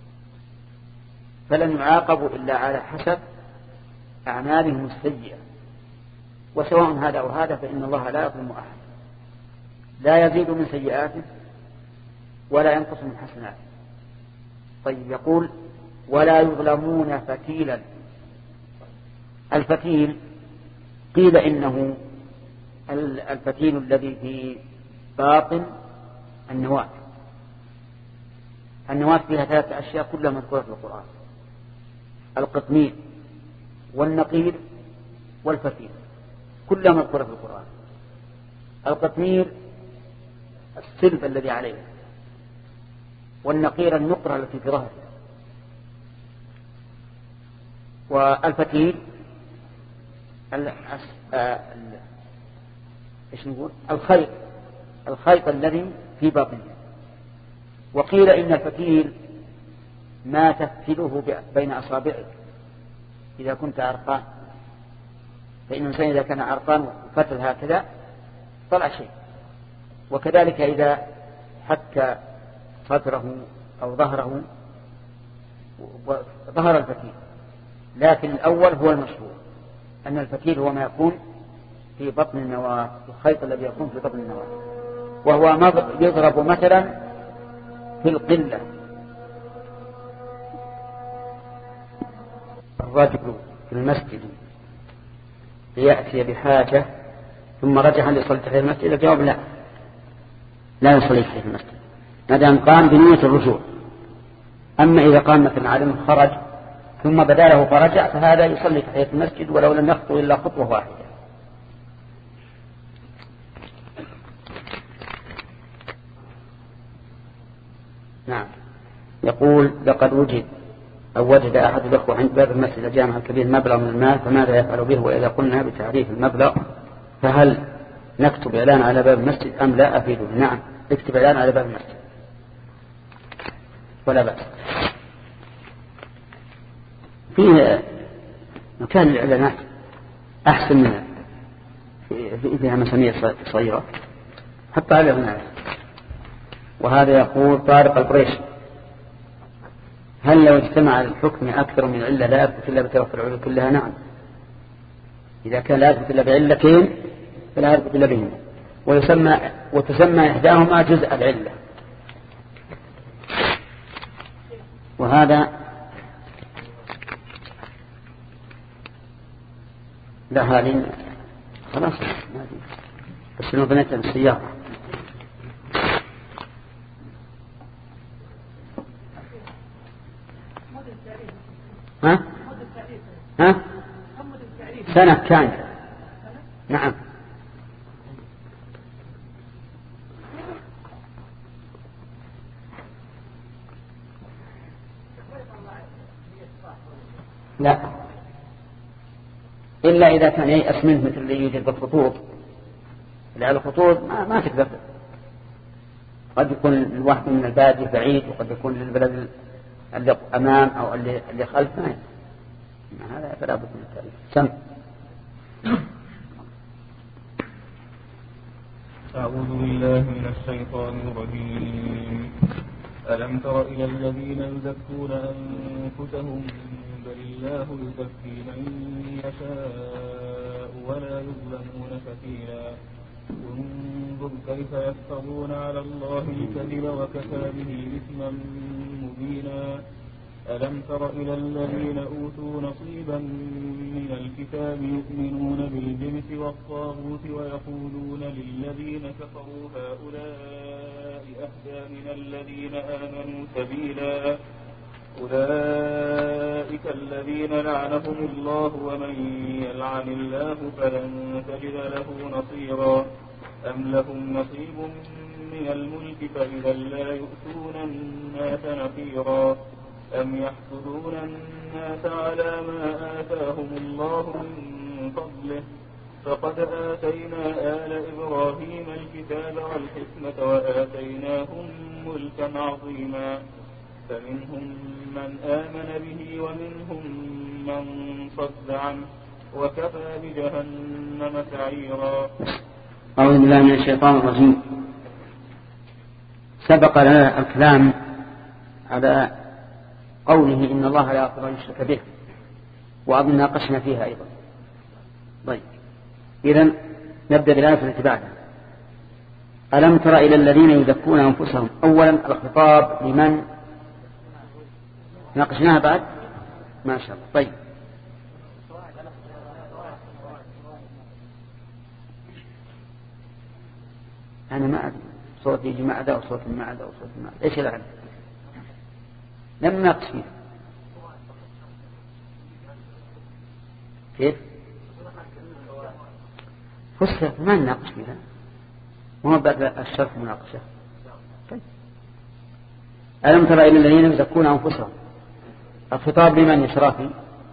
فلن يعاقبوا إلا على حسب أعمالهم السيئة. وسواء هذا أو هذا فإن الله لا يظلم أحد، لا يزيد من سيئاته ولا ينقص من حسناته. طيب يقول ولا يظلمون فتيلا. الفتيل قيل إنه الفتيل الذي في باطن النواة. النواة فيها ثلاثة أشياء كلها مذكورة في القرآن: القطمير والنقير والفتيل، كلها مذكورة في القرآن. القطمير السلب الذي عليه، والنقير النقرة التي في ظهره، والفتيل ايش نقول الخيط الخيط الذي في باطنه. وقيل إن الفتيل ما تفتله بين أصابعك إذا كنت عرقان، فإن الإنسان إذا كان عرقان وفتل هكذا طلع شيء. وكذلك إذا حك صدره أو ظهره ظهر الفتيل. لكن الأول هو المشهور، أن الفتيل هو ما يكون في بطن النواة، الخيط الذي يكون في بطن النواة، وهو يضرب مثلا في القلة. الرجل في المسجد ليأتي بحاجة ثم رجع ليصلي في المسجد، الجواب لا، لا يصلي في المسجد ما دام قام بنية الرجوع. أما إذا قام مثلا عالم خرج ثم بدا له فرجع فهذا يصلي تحية المسجد ولو لم يخطو إلا خطوة واحدة. نعم. يقول لقد وجد أو وجد أحد الأخوة عند باب المسجد الجامع الكبير مبلغ من المال، فماذا يفعل به؟ وإذا قلنا بتعريف المبلغ فهل نكتب إعلان على باب المسجد أم لا أفيده؟ نعم، اكتب إعلان على باب المسجد ولا بأس. فيه مكان الإعلانات أحسن من فيها مسامير صغيرة حتى على الناس. وهذا يقول طارق القريشي: هل لو اجتمع الحكم أكثر من علة لا يثبت إلا بتوفر العلة كلها؟ نعم، إذا كان لا يثبت إلا بعلتين فلا يثبت إلا بهما، ويسمى وتسمى إحداهما جزء العلة. وهذا لا هذه خلاص بس لو بنيتها بالسيارة. ها؟ ها؟ سنة كاملة. نعم. لا، إلا إذا كان ييأس منه مثل اللي يوجد بالخطوط. لأن الخطوط ما, ما تقدر، قد يكون الواحد من البادية بعيد، وقد يكون للبلد اللي أمام أو اللي, اللي خلف. ما هذا فلا بد من التعريف. سم. أعوذ بالله من الشيطان الرجيم. ألم تر إلى الذين يزكون أنفسهم بل الله يزكي من يشاء ولا يظلمون فتيلا. انظر كيف يفترون على الله الكذب وكفى به إثما مبينا. ألم تر إلى الذين أوتوا نصيبا من الكتاب يؤمنون بالجبت والطاغوت ويقولون للذين كفروا هؤلاء أهدى من الذين آمنوا سبيلا. أولئك الذين لعنهم الله ومن يلعن الله فلن تجد له نصيرا. أم لهم نصيب من الملك فإذا لا يؤتون الناس نقيرا. أم يحسدون الناس على ما آتاهم الله من فضله فقد آتينا آل إبراهيم الكتاب والحكمة وآتيناهم ملكا عظيما. فمنهم من آمن به ومنهم من صد عنه وكفى بجهنم سعيرا. أعوذ بالله من الشيطان الرجيم. سبق لنا الكلام على قوله إن الله لا يغفر أن يشرك به، وأظن ناقشنا فيها أيضا. طيب، إذن نبدأ بالآية التي بعدها. ألم تر إلى الذين يزكون أنفسهم. أولا الخطاب لمن؟ ناقشناها بعد ما شاء الله. طيب، أنا ما أدري صوتي يجي مع ذا وصوت مع ذا وصوت مع ذا. إيش العلم؟ لم ناقش فيه. كيف؟ فسر ما نناقش فيها، وما بعد الشرح مناقشة. طيب. ألم تر إلى الذين يزكون أنفسهم. الخطاب لمن يشرافي؟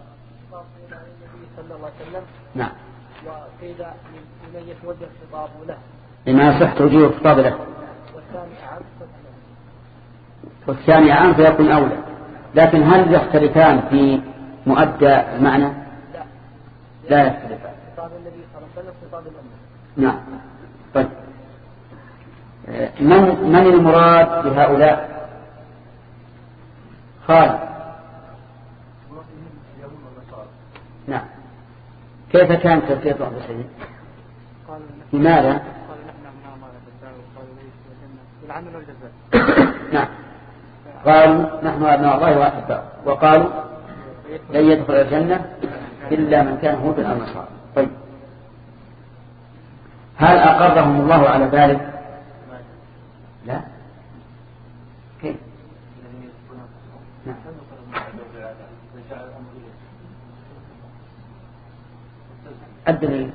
صلى الله عليه وسلم. نعم. وقيل لمن يتوجه خطابه له، لما يصح توجيه الخطاب له. والثاني أعم والثاني عام فيكون أولى. لكن هل يختلفان في مؤدى المعنى؟ لا، لا يختلفان. خطاب النبي صلى الله عليه وسلم خطاب الأمة. نعم. طيب، من من المراد بهؤلاء؟ خالد. نعم. كيف كانت ترتيب الحسين؟ لماذا؟ قالوا نحن نعمل ما نتساءل وقالوا ليس الجنة بالعمل والجزاء. نعم. قالوا نحن أبناء الله وأحباؤه، وقالوا لن يدخل الجنة إلا من كان هودا أو نصارى. طيب، هل أقرهم الله على ذلك؟ لا. كيف؟ نعم. الدليل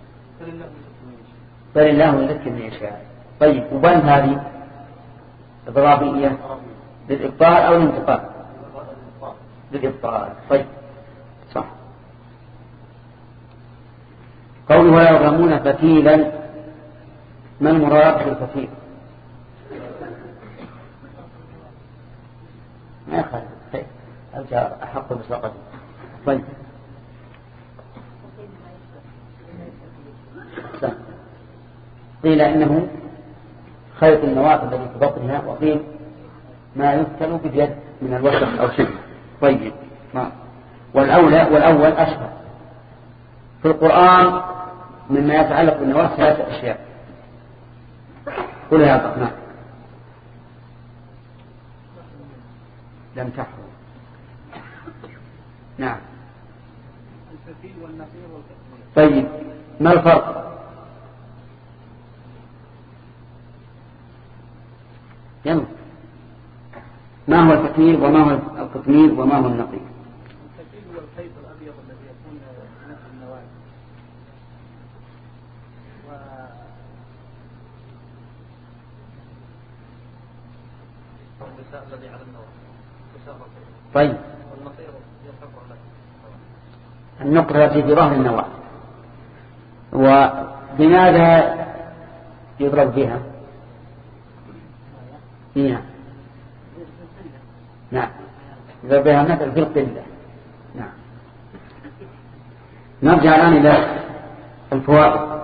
بل الله يذكر من يشاء. طيب، وبل هذه إضرابية للإبطال أو الانتقال؟ للإبطال. طيب، صح. قوله ولا يظلمون فتيلا ما المراد بالكثير؟ ما يخالف الجار أحق بساقته. طيب قيل إنه خيط النواة الذي في بطنها، وقيل ما يكتل باليد من الوسخ أو شيء. طيب ما والأولى والأول أشهر في القرآن مما يتعلق بالنواة ثلاثة أشياء. قل يا الرحمن. لم تحفظ. نعم. الفتيل والنقير والتكميل. طيب ما الفرق؟ يلا ما هو الفتيل وما هو التكميل وما هو النقير؟ الفتيل هو الخيط الأبيض الذي يكون من النواة، والبساء الذي على النواة. طيب والنقير يفرق لك النقرة التي في ظهر النواة. وبماذا يضرب بها؟ فيها نعم يضرب بها مثل في القلة. نعم. نرجع الآن إلى الفوائد.